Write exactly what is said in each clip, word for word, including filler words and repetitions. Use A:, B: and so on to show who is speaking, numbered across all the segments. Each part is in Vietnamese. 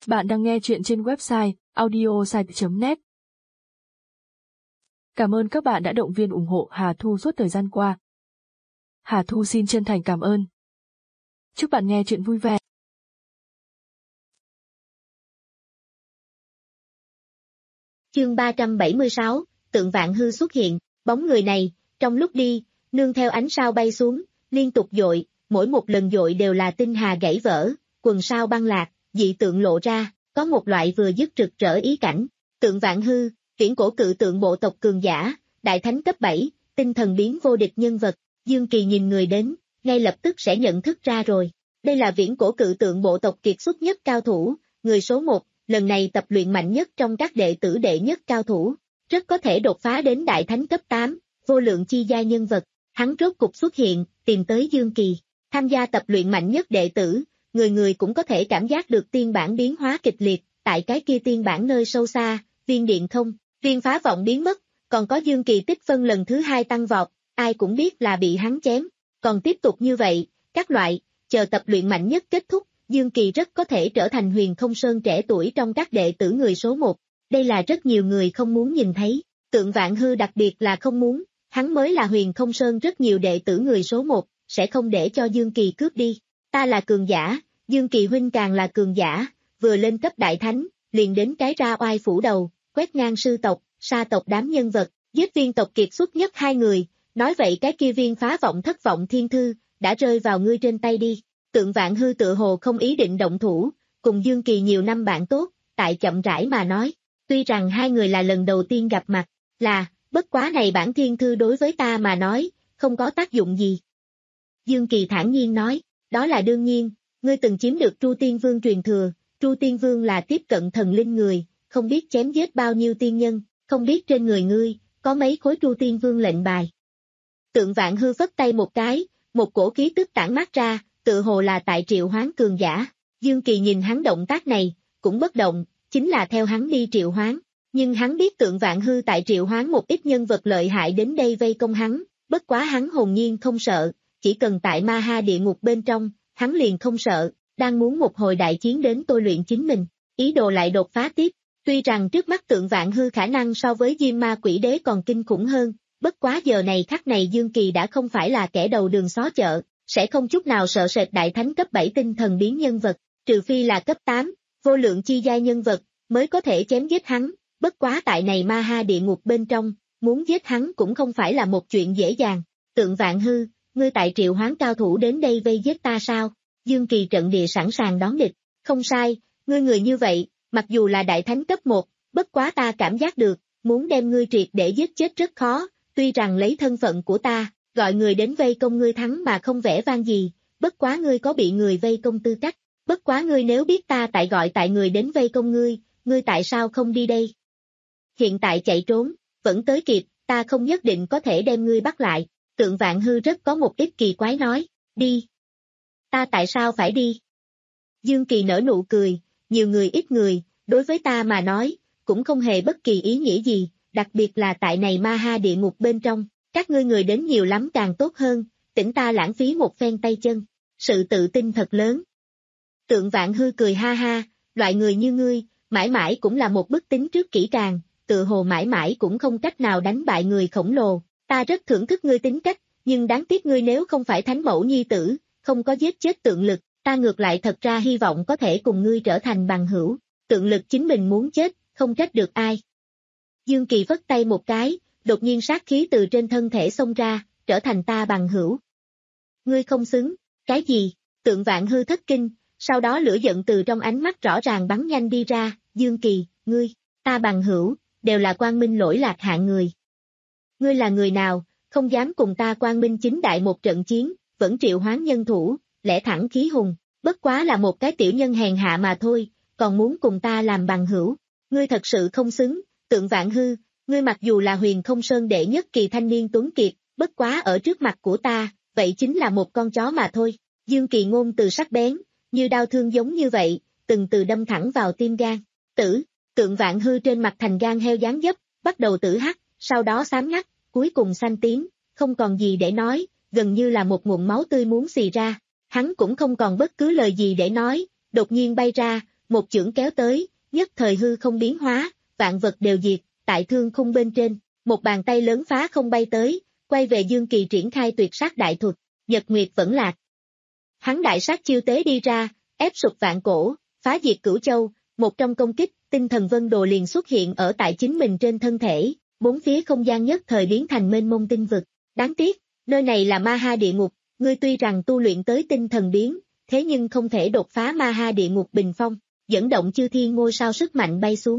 A: Bạn đang nghe chuyện trên website audiosite chấm net. Cảm ơn các bạn đã động viên ủng hộ Hà Thu suốt thời gian qua. Hà Thu xin chân thành cảm ơn. Chúc bạn nghe chuyện vui vẻ.
B: Chương ba trăm bảy mươi sáu, tượng Vạn Hư xuất hiện, bóng người này, trong lúc đi, nương theo ánh sao bay xuống, liên tục dội, mỗi một lần dội đều là tinh hà gãy vỡ, quần sao băng lạc, dị tượng lộ ra, có một loại vừa dứt rực rỡ ý cảnh. Tượng Vạn Hư, viễn cổ cự tượng bộ tộc cường giả, đại thánh cấp bảy, tinh thần biến vô địch nhân vật. Dương Kỳ nhìn người đến, ngay lập tức sẽ nhận thức ra rồi. Đây là viễn cổ cự tượng bộ tộc kiệt xuất nhất cao thủ, người số một, lần này tập luyện mạnh nhất trong các đệ tử đệ nhất cao thủ, rất có thể đột phá đến đại thánh cấp tám, vô lượng chi gia nhân vật. Hắn rốt cục xuất hiện, tìm tới Dương Kỳ, tham gia tập luyện mạnh nhất đệ tử, người người cũng có thể cảm giác được tiên bản biến hóa kịch liệt, tại cái kia tiên bản nơi sâu xa, viên điện không, viên phá vọng biến mất, còn có Dương Kỳ tích phân lần thứ hai tăng vọt, ai cũng biết là bị hắn chém, còn tiếp tục như vậy, các loại, chờ tập luyện mạnh nhất kết thúc, Dương Kỳ rất có thể trở thành Huyền Không Sơn trẻ tuổi trong các đệ tử người số một, đây là rất nhiều người không muốn nhìn thấy, tượng Vạn Hư đặc biệt là không muốn, hắn mới là Huyền Không Sơn rất nhiều đệ tử người số một, sẽ không để cho Dương Kỳ cướp đi, ta là cường giả, Dương Kỳ huynh càng là cường giả, vừa lên cấp đại thánh, liền đến cái ra oai phủ đầu, quét ngang sư tộc, sa tộc đám nhân vật, giết viên tộc kiệt xuất nhất hai người, nói vậy cái kia viên phá vọng thất vọng thiên thư, đã rơi vào ngươi trên tay đi. Tượng Vạn Hư tự hồ không ý định động thủ, cùng Dương Kỳ nhiều năm bạn tốt, tại chậm rãi mà nói, tuy rằng hai người là lần đầu tiên gặp mặt, là, bất quá này bản thiên thư đối với ta mà nói, không có tác dụng gì. Dương Kỳ thản nhiên nói, đó là đương nhiên, ngươi từng chiếm được Tru Tiên Vương truyền thừa, Tru Tiên Vương là tiếp cận thần linh người, không biết chém giết bao nhiêu tiên nhân, không biết trên người ngươi, có mấy khối Tru Tiên Vương lệnh bài. Tượng Vạn Hư phất tay một cái, một cổ khí tức tản mát ra, tự hồ là tại triệu hoán cường giả. Dương Kỳ nhìn hắn động tác này, cũng bất động, chính là theo hắn đi triệu hoán. Nhưng hắn biết tượng Vạn Hư tại triệu hoán một ít nhân vật lợi hại đến đây vây công hắn, bất quá hắn hồn nhiên không sợ, chỉ cần tại Ma Ha địa ngục bên trong, hắn liền không sợ, đang muốn một hồi đại chiến đến tôi luyện chính mình, ý đồ lại đột phá tiếp. Tuy rằng trước mắt tượng Vạn Hư khả năng so với Diêm Ma Quỷ Đế còn kinh khủng hơn, bất quá giờ này khắc này Dương Kỳ đã không phải là kẻ đầu đường xó chợ, sẽ không chút nào sợ sệt đại thánh cấp bảy tinh thần biến nhân vật, trừ phi là cấp tám, vô lượng chi giai nhân vật, mới có thể chém giết hắn, bất quá tại này Ma Ha địa ngục bên trong, muốn giết hắn cũng không phải là một chuyện dễ dàng. Tượng Vạn Hư, ngươi tại triệu hoán cao thủ đến đây vây giết ta sao? Dương Kỳ trận địa sẵn sàng đón địch, không sai, ngươi người như vậy, mặc dù là đại thánh cấp một, bất quá ta cảm giác được, muốn đem ngươi triệt để giết chết rất khó, tuy rằng lấy thân phận của ta, gọi người đến vây công ngươi thắng mà không vẻ vang gì, bất quá ngươi có bị người vây công tư cách, bất quá ngươi nếu biết ta tại gọi tại người đến vây công ngươi, ngươi tại sao không đi đây? Hiện tại chạy trốn, vẫn tới kịp, ta không nhất định có thể đem ngươi bắt lại, tượng Vạn Hư rất có một ít kỳ quái nói, đi. Ta tại sao phải đi? Dương Kỳ nở nụ cười, nhiều người ít người, đối với ta mà nói, cũng không hề bất kỳ ý nghĩa gì, đặc biệt là tại này Ma Ha địa ngục bên trong, các ngươi người đến nhiều lắm càng tốt hơn, tỉnh ta lãng phí một phen tay chân, sự tự tin thật lớn. Tượng Vạn Hư cười ha ha, loại người như ngươi, mãi mãi cũng là một bức tính trước kỹ càng, tự hồ mãi mãi cũng không cách nào đánh bại người khổng lồ, ta rất thưởng thức ngươi tính cách, nhưng đáng tiếc ngươi nếu không phải thánh mẫu nhi tử, không có giết chết tượng lực, ta ngược lại thật ra hy vọng có thể cùng ngươi trở thành bằng hữu, tượng lực chính mình muốn chết, không trách được ai. Dương Kỳ vất tay một cái, đột nhiên sát khí từ trên thân thể xông ra, trở thành ta bằng hữu. Ngươi không xứng, cái gì? Tượng Vạn Hư thất kinh, sau đó lửa giận từ trong ánh mắt rõ ràng bắn nhanh đi ra, Dương Kỳ, ngươi, ta bằng hữu, đều là quang minh lỗi lạc hạng người. Ngươi là người nào, không dám cùng ta quang minh chính đại một trận chiến, vẫn triệu hoán nhân thủ, lẽ thẳng khí hùng, bất quá là một cái tiểu nhân hèn hạ mà thôi, còn muốn cùng ta làm bằng hữu, ngươi thật sự không xứng, tượng Vạn Hư, ngươi mặc dù là Huyền Không Sơn đệ nhất kỳ thanh niên tuấn kiệt, bất quá ở trước mặt của ta, vậy chính là một con chó mà thôi. Dương Kỳ ngôn từ sắc bén, như đao thương giống như vậy, từng từ đâm thẳng vào tim gan. Tử, tượng Vạn Hư trên mặt thành gan heo dáng dấp, bắt đầu tử hắc, sau đó xám ngắt, cuối cùng xanh tím, không còn gì để nói, gần như là một nguồn máu tươi muốn xì ra. Hắn cũng không còn bất cứ lời gì để nói, đột nhiên bay ra, một chưởng kéo tới, nhất thời hư không biến hóa, vạn vật đều diệt, tại thương khung bên trên, một bàn tay lớn phá không bay tới, quay về Dương Kỳ triển khai tuyệt sát đại thuật, nhật nguyệt vẫn lạc. Hắn đại sát chiêu tế đi ra, ép sụp vạn cổ, phá diệt cửu châu, một trong công kích, tinh thần vân đồ liền xuất hiện ở tại chính mình trên thân thể, bốn phía không gian nhất thời biến thành mênh mông tinh vực. Đáng tiếc, nơi này là ma ha địa ngục, ngươi tuy rằng tu luyện tới tinh thần biến, thế nhưng không thể đột phá ma ha địa ngục bình phong, dẫn động chư thiên ngôi sao sức mạnh bay xuống.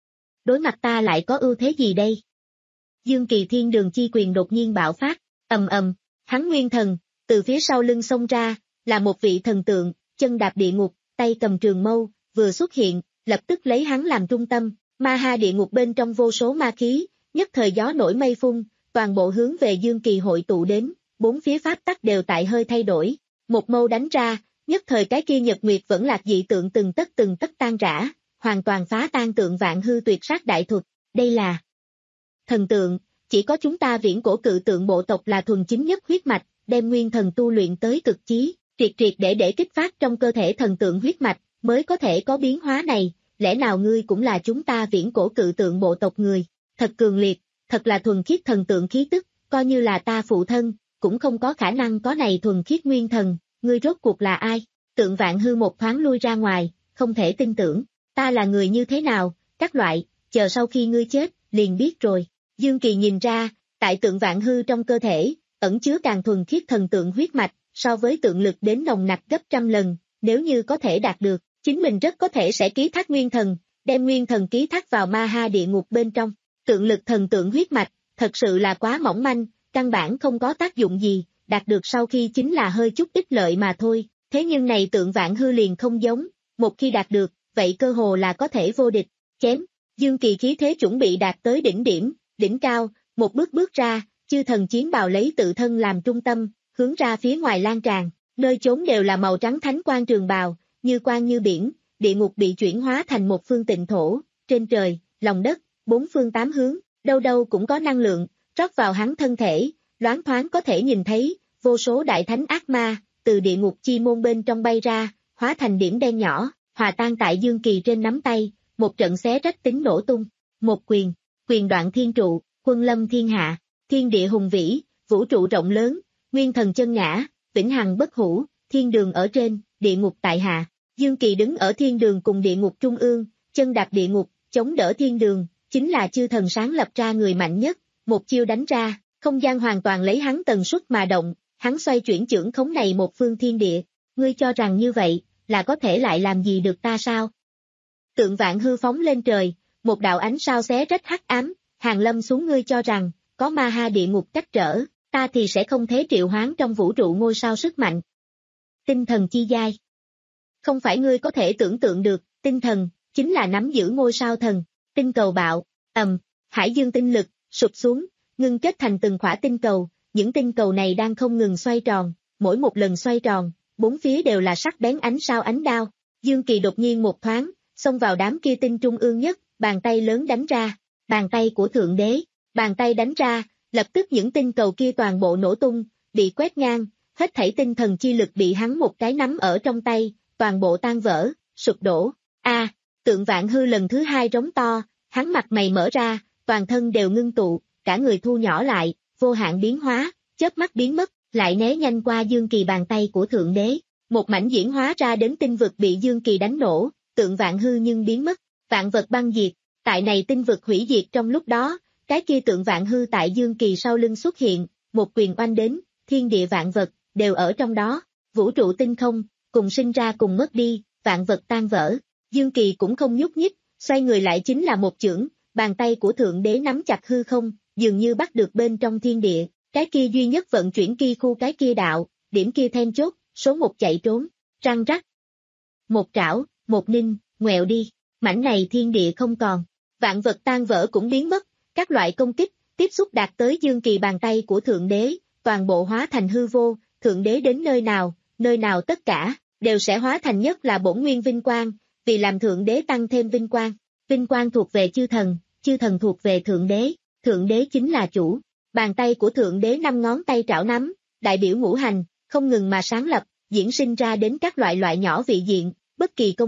B: Đối mặt ta lại có ưu thế gì đây? Dương Kỳ thiên đường chi quyền đột nhiên bạo phát, ầm ầm, hắn nguyên thần, từ phía sau lưng xông ra, là một vị thần tượng, chân đạp địa ngục, tay cầm trường mâu, vừa xuất hiện, lập tức lấy hắn làm trung tâm, ma ha địa ngục bên trong vô số ma khí, nhất thời gió nổi mây phun, toàn bộ hướng về Dương Kỳ hội tụ đến, bốn phía pháp tắc đều tại hơi thay đổi, một mâu đánh ra, nhất thời cái kia nhật nguyệt vẫn lạc dị tượng từng tất từng tất tan rã, hoàn toàn phá tan tượng vạn hư tuyệt sát đại thuật, đây là thần tượng, chỉ có chúng ta viễn cổ cự tượng bộ tộc là thuần chính nhất huyết mạch, đem nguyên thần tu luyện tới cực chí, triệt triệt để để kích phát trong cơ thể thần tượng huyết mạch, mới có thể có biến hóa này, lẽ nào ngươi cũng là chúng ta viễn cổ cự tượng bộ tộc người, thật cường liệt, thật là thuần khiết thần tượng khí tức, coi như là ta phụ thân, cũng không có khả năng có này thuần khiết nguyên thần, ngươi rốt cuộc là ai? Tượng vạn hư một thoáng lui ra ngoài, không thể tin tưởng, ta là người như thế nào, các loại, chờ sau khi ngươi chết, liền biết rồi. Dương Kỳ nhìn ra, tại tượng vạn hư trong cơ thể, ẩn chứa càng thuần khiết thần tượng huyết mạch, so với tượng lực đến nồng nặc gấp trăm lần, nếu như có thể đạt được, chính mình rất có thể sẽ ký thác nguyên thần, đem nguyên thần ký thác vào ma ha địa ngục bên trong. Tượng lực thần tượng huyết mạch, thật sự là quá mỏng manh, căn bản không có tác dụng gì, đạt được sau khi chính là hơi chút ích lợi mà thôi, thế nhưng này tượng vạn hư liền không giống, một khi đạt được, vậy cơ hồ là có thể vô địch, chém, Dương Kỳ khí thế chuẩn bị đạt tới đỉnh điểm, đỉnh cao, một bước bước ra, chư thần chiến bào lấy tự thân làm trung tâm, hướng ra phía ngoài lan tràn, nơi chốn đều là màu trắng thánh quang trường bào, như quang như biển, địa ngục bị chuyển hóa thành một phương tịnh thổ, trên trời, lòng đất, bốn phương tám hướng, đâu đâu cũng có năng lượng, rót vào hắn thân thể, loáng thoáng có thể nhìn thấy, vô số đại thánh ác ma, từ địa ngục chi môn bên trong bay ra, hóa thành điểm đen nhỏ, hòa tan tại Dương Kỳ trên nắm tay, một trận xé rách tính nổ tung, một quyền, quyền đoạn thiên trụ, quân lâm thiên hạ, thiên địa hùng vĩ, vũ trụ rộng lớn, nguyên thần chân ngã, vĩnh hằng bất hủ, thiên đường ở trên, địa ngục tại hạ, Dương Kỳ đứng ở thiên đường cùng địa ngục trung ương, chân đạp địa ngục, chống đỡ thiên đường, chính là chư thần sáng lập ra người mạnh nhất, một chiêu đánh ra, không gian hoàn toàn lấy hắn tần suất mà động, hắn xoay chuyển chưởng khống này một phương thiên địa, ngươi cho rằng như vậy, là có thể lại làm gì được ta sao? Tượng vạn hư phóng lên trời, một đạo ánh sao xé rách hắc ám, hàng lâm xuống, ngươi cho rằng, có ma ha địa ngục cách trở, ta thì sẽ không thế triệu hoán trong vũ trụ ngôi sao sức mạnh. Tinh thần chi giai. Không phải ngươi có thể tưởng tượng được, tinh thần, chính là nắm giữ ngôi sao thần, tinh cầu bạo, ầm, hải dương tinh lực, sụp xuống, ngưng kết thành từng khỏa tinh cầu, những tinh cầu này đang không ngừng xoay tròn, mỗi một lần xoay tròn, bốn phía đều là sắc bén ánh sao ánh đao, Dương Kỳ đột nhiên một thoáng, xông vào đám kia tinh trung ương nhất, bàn tay lớn đánh ra, bàn tay của Thượng Đế, bàn tay đánh ra, lập tức những tinh cầu kia toàn bộ nổ tung, bị quét ngang, hết thảy tinh thần chi lực bị hắn một cái nắm ở trong tay, toàn bộ tan vỡ, sụp đổ, a tượng vạn hư lần thứ hai rống to, hắn mặt mày mở ra, toàn thân đều ngưng tụ, cả người thu nhỏ lại, vô hạn biến hóa, chớp mắt biến mất, lại né nhanh qua Dương Kỳ bàn tay của Thượng Đế, một mảnh diễn hóa ra đến tinh vực bị Dương Kỳ đánh nổ, tượng vạn hư nhưng biến mất, vạn vật băng diệt, tại này tinh vực hủy diệt trong lúc đó, cái kia tượng vạn hư tại Dương Kỳ sau lưng xuất hiện, một quyền oanh đến, thiên địa vạn vật, đều ở trong đó, vũ trụ tinh không, cùng sinh ra cùng mất đi, vạn vật tan vỡ, Dương Kỳ cũng không nhúc nhích, xoay người lại chính là một chưởng, bàn tay của Thượng Đế nắm chặt hư không, dường như bắt được bên trong thiên địa, cái kia duy nhất vận chuyển ki khu cái kia đạo, điểm kia then chốt, số một chạy trốn, răng rắc. Một trảo, một ninh, ngoẹo đi, mảnh này thiên địa không còn, vạn vật tan vỡ cũng biến mất, các loại công kích, tiếp xúc đạt tới Dương Kỳ bàn tay của Thượng Đế, toàn bộ hóa thành hư vô, Thượng Đế đến nơi nào, nơi nào tất cả, đều sẽ hóa thành nhất là bổn nguyên vinh quang, vì làm Thượng Đế tăng thêm vinh quang, vinh quang thuộc về chư thần, chư thần thuộc về Thượng Đế, Thượng Đế chính là chủ, bàn tay của Thượng Đế năm ngón tay trảo nắm, đại biểu ngũ hành, không ngừng mà sáng lập, diễn sinh ra đến các loại loại nhỏ vị diện, bất kỳ công kích,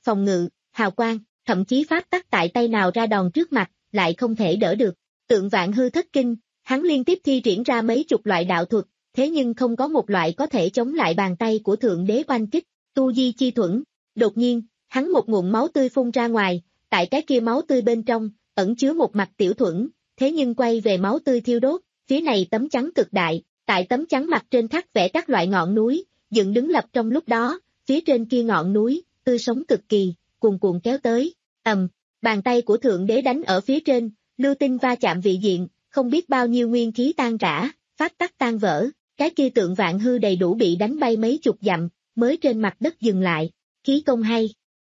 B: phòng ngự, hào quang, thậm chí pháp tắc tại tay nào ra đòn trước mặt, lại không thể đỡ được. Tượng Vạn Hư thất kinh, hắn liên tiếp thi triển ra mấy chục loại đạo thuật, thế nhưng không có một loại có thể chống lại bàn tay của Thượng Đế oanh kích, tu di chi thuẫn. Đột nhiên, hắn một ngụm máu tươi phun ra ngoài, tại cái kia máu tươi bên trong, ẩn chứa một mặt tiểu thuẫn, thế nhưng quay về máu tươi thiêu đốt, phía này tấm chắn cực đại, tại tấm chắn mặt trên khắc vẽ các loại ngọn núi, dựng đứng lập trong lúc đó, phía trên kia ngọn núi, tươi sống cực kỳ, cuồn cuộn kéo tới, ầm, bàn tay của Thượng Đế đánh ở phía trên, lưu tinh va chạm vị diện, không biết bao nhiêu nguyên khí tan rã, pháp tắc tan vỡ, cái kia Tượng Vạn Hư đầy đủ bị đánh bay mấy chục dặm, mới trên mặt đất dừng lại, khí công hay.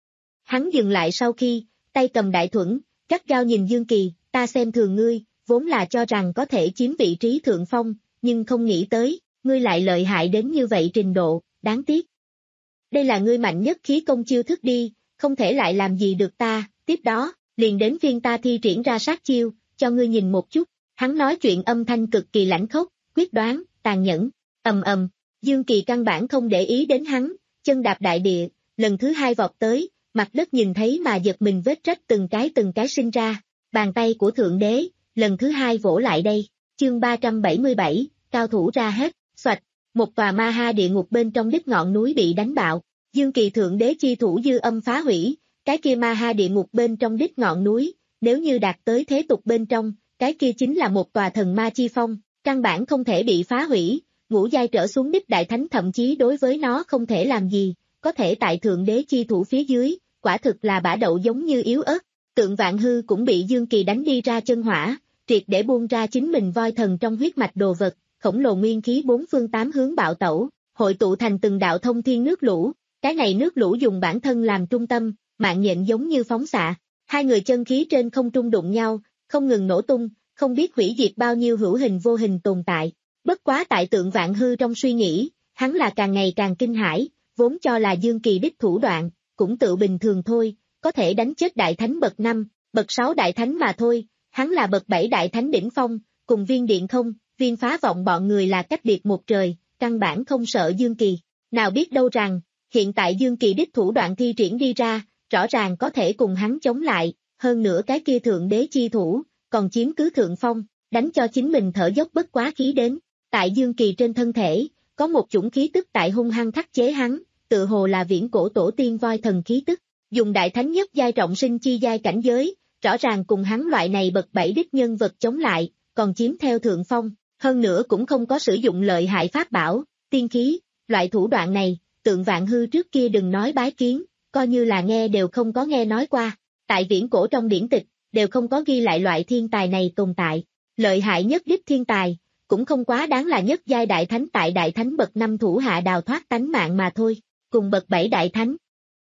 B: Hắn dừng lại sau khi, tay cầm đại thuẫn, gắt gao nhìn Dương Kỳ, ta xem thường ngươi, vốn là cho rằng có thể chiếm vị trí thượng phong, nhưng không nghĩ tới, ngươi lại lợi hại đến như vậy trình độ, đáng tiếc. Đây là ngươi mạnh nhất khí công chiêu thức đi, không thể lại làm gì được ta, tiếp đó, liền đến phiên ta thi triển ra sát chiêu, cho ngươi nhìn một chút, hắn nói chuyện âm thanh cực kỳ lãnh khốc, quyết đoán, tàn nhẫn, ầm ầm, Dương Kỳ căn bản không để ý đến hắn, chân đạp đại địa, lần thứ hai vọt tới, mặt đất nhìn thấy mà giật mình vết rách từng cái từng cái sinh ra, bàn tay của Thượng Đế, lần thứ hai vỗ lại đây, chương ba trăm bảy mươi bảy, cao thủ ra hết, xoạch, một tòa ma ha địa ngục bên trong đích ngọn núi bị đánh bạo, Dương Kỳ Thượng Đế chi thủ dư âm phá hủy, cái kia ma ha địa ngục bên trong đích ngọn núi, nếu như đạt tới thế tục bên trong, cái kia chính là một tòa thần ma chi phong, căn bản không thể bị phá hủy, ngũ giai trở xuống đích đại thánh thậm chí đối với nó không thể làm gì, có thể tại Thượng Đế chi thủ phía dưới, quả thực là bả đậu giống như yếu ớt, Tượng Vạn Hư cũng bị Dương Kỳ đánh đi ra chân hỏa, triệt để buông ra chính mình voi thần trong huyết mạch đồ vật, khổng lồ nguyên khí bốn phương tám hướng bạo tẩu, hội tụ thành từng đạo thông thiên nước lũ, cái này nước lũ dùng bản thân làm trung tâm, mạng nhện giống như phóng xạ, hai người chân khí trên không trung đụng nhau, không ngừng nổ tung, không biết hủy diệt bao nhiêu hữu hình vô hình tồn tại, bất quá tại Tượng Vạn Hư trong suy nghĩ, hắn là càng ngày càng kinh hãi, vốn cho là Dương Kỳ đích thủ đoạn, cũng tự bình thường thôi, có thể đánh chết đại thánh bậc năm, bậc sáu đại thánh mà thôi, hắn là bậc bảy đại thánh đỉnh phong, cùng Viên Điện Không, Viên Phá Vọng bọn người là cách biệt một trời, căn bản không sợ Dương Kỳ, nào biết đâu rằng, hiện tại Dương Kỳ đích thủ đoạn thi triển đi ra, rõ ràng có thể cùng hắn chống lại, hơn nữa cái kia Thượng Đế chi thủ, còn chiếm cứ thượng phong, đánh cho chính mình thở dốc bất quá khí đến, tại Dương Kỳ trên thân thể, có một chủng khí tức tại hung hăng khắc chế hắn, tự hồ là viễn cổ tổ tiên voi thần khí tức, dùng đại thánh nhất giai trọng sinh chi giai cảnh giới, rõ ràng cùng hắn loại này bậc bảy đích nhân vật chống lại, còn chiếm theo thượng phong, hơn nữa cũng không có sử dụng lợi hại pháp bảo, tiên khí, loại thủ đoạn này, Tượng Vạn Hư trước kia đừng nói bái kiến, coi như là nghe đều không có nghe nói qua, tại viễn cổ trong điển tịch, đều không có ghi lại loại thiên tài này tồn tại, lợi hại nhất đích thiên tài, cũng không quá đáng là nhất giai đại thánh tại đại thánh bậc năm thủ hạ đào thoát tánh mạng mà thôi, cùng bậc bảy đại thánh.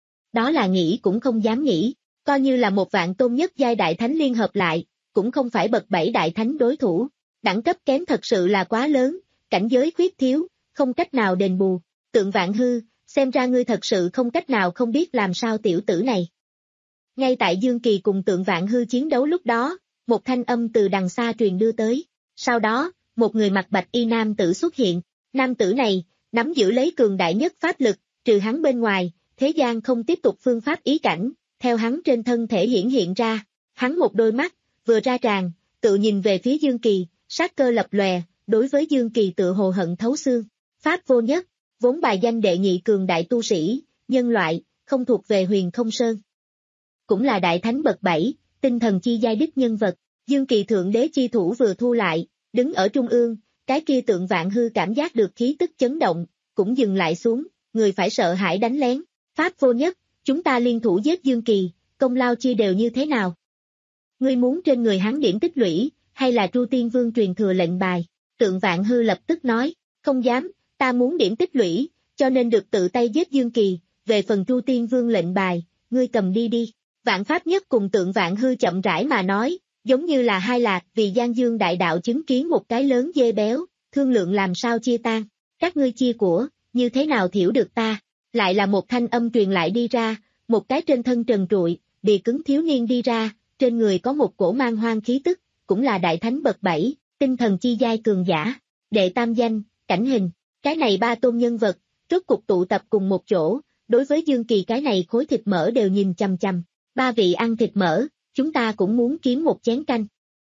B: Đó là nghĩ cũng không dám nghĩ, coi như là một vạn tôn nhất giai đại thánh liên hợp lại, cũng không phải bậc bảy đại thánh đối thủ, đẳng cấp kém thật sự là quá lớn, cảnh giới khuyết thiếu, không cách nào đền bù, Tượng Vạn Hư, xem ra ngươi thật sự không cách nào không biết làm sao tiểu tử này. Ngay tại Dương Kỳ cùng Tượng Vạn Hư chiến đấu lúc đó, một thanh âm từ đằng xa truyền đưa tới, sau đó, một người mặc bạch y nam tử xuất hiện, nam tử này, nắm giữ lấy cường đại nhất pháp lực, trừ hắn bên ngoài, thế gian không tiếp tục phương pháp ý cảnh, theo hắn trên thân thể hiển hiện ra, hắn một đôi mắt, vừa ra tràn, tự nhìn về phía Dương Kỳ, sát cơ lập lòe, đối với Dương Kỳ tự hồ hận thấu xương, pháp vô nhất, vốn bài danh đệ nhị cường đại tu sĩ, nhân loại, không thuộc về Huyền Không Sơn. Cũng là đại thánh bậc bảy, tinh thần chi giai đích nhân vật, Dương Kỳ Thượng Đế chi thủ vừa thu lại, đứng ở trung ương, cái kia Tượng Vạn Hư cảm giác được khí tức chấn động, cũng dừng lại xuống, người phải sợ hãi đánh lén, pháp vô nhất, chúng ta liên thủ giết Dương Kỳ, công lao chia đều như thế nào? Ngươi muốn trên người hắn điểm tích lũy, hay là Tru Tiên Vương truyền thừa lệnh bài? Tượng Vạn Hư lập tức nói, không dám, ta muốn điểm tích lũy, cho nên được tự tay giết Dương Kỳ, về phần Tru Tiên Vương lệnh bài, ngươi cầm đi đi. Vạn Pháp Nhất cùng Tượng Vạn Hư chậm rãi mà nói, giống như là hai lạc vì Giang Dương đại đạo chứng kiến một cái lớn dê béo, thương lượng làm sao chia tan, các ngươi chia của, như thế nào thiểu được ta, lại là một thanh âm truyền lại đi ra, một cái trên thân trần trụi, bì cứng thiếu niên đi ra, trên người có một cổ mang hoang khí tức, cũng là đại thánh bậc bảy, tinh thần chi giai cường giả, đệ tam danh, Cảnh Hình, cái này ba tôn nhân vật, rốt cục tụ tập cùng một chỗ, đối với Dương Kỳ cái này khối thịt mỡ đều nhìn chằm chằm. Ba vị ăn thịt mỡ, chúng ta cũng muốn kiếm một chén canh.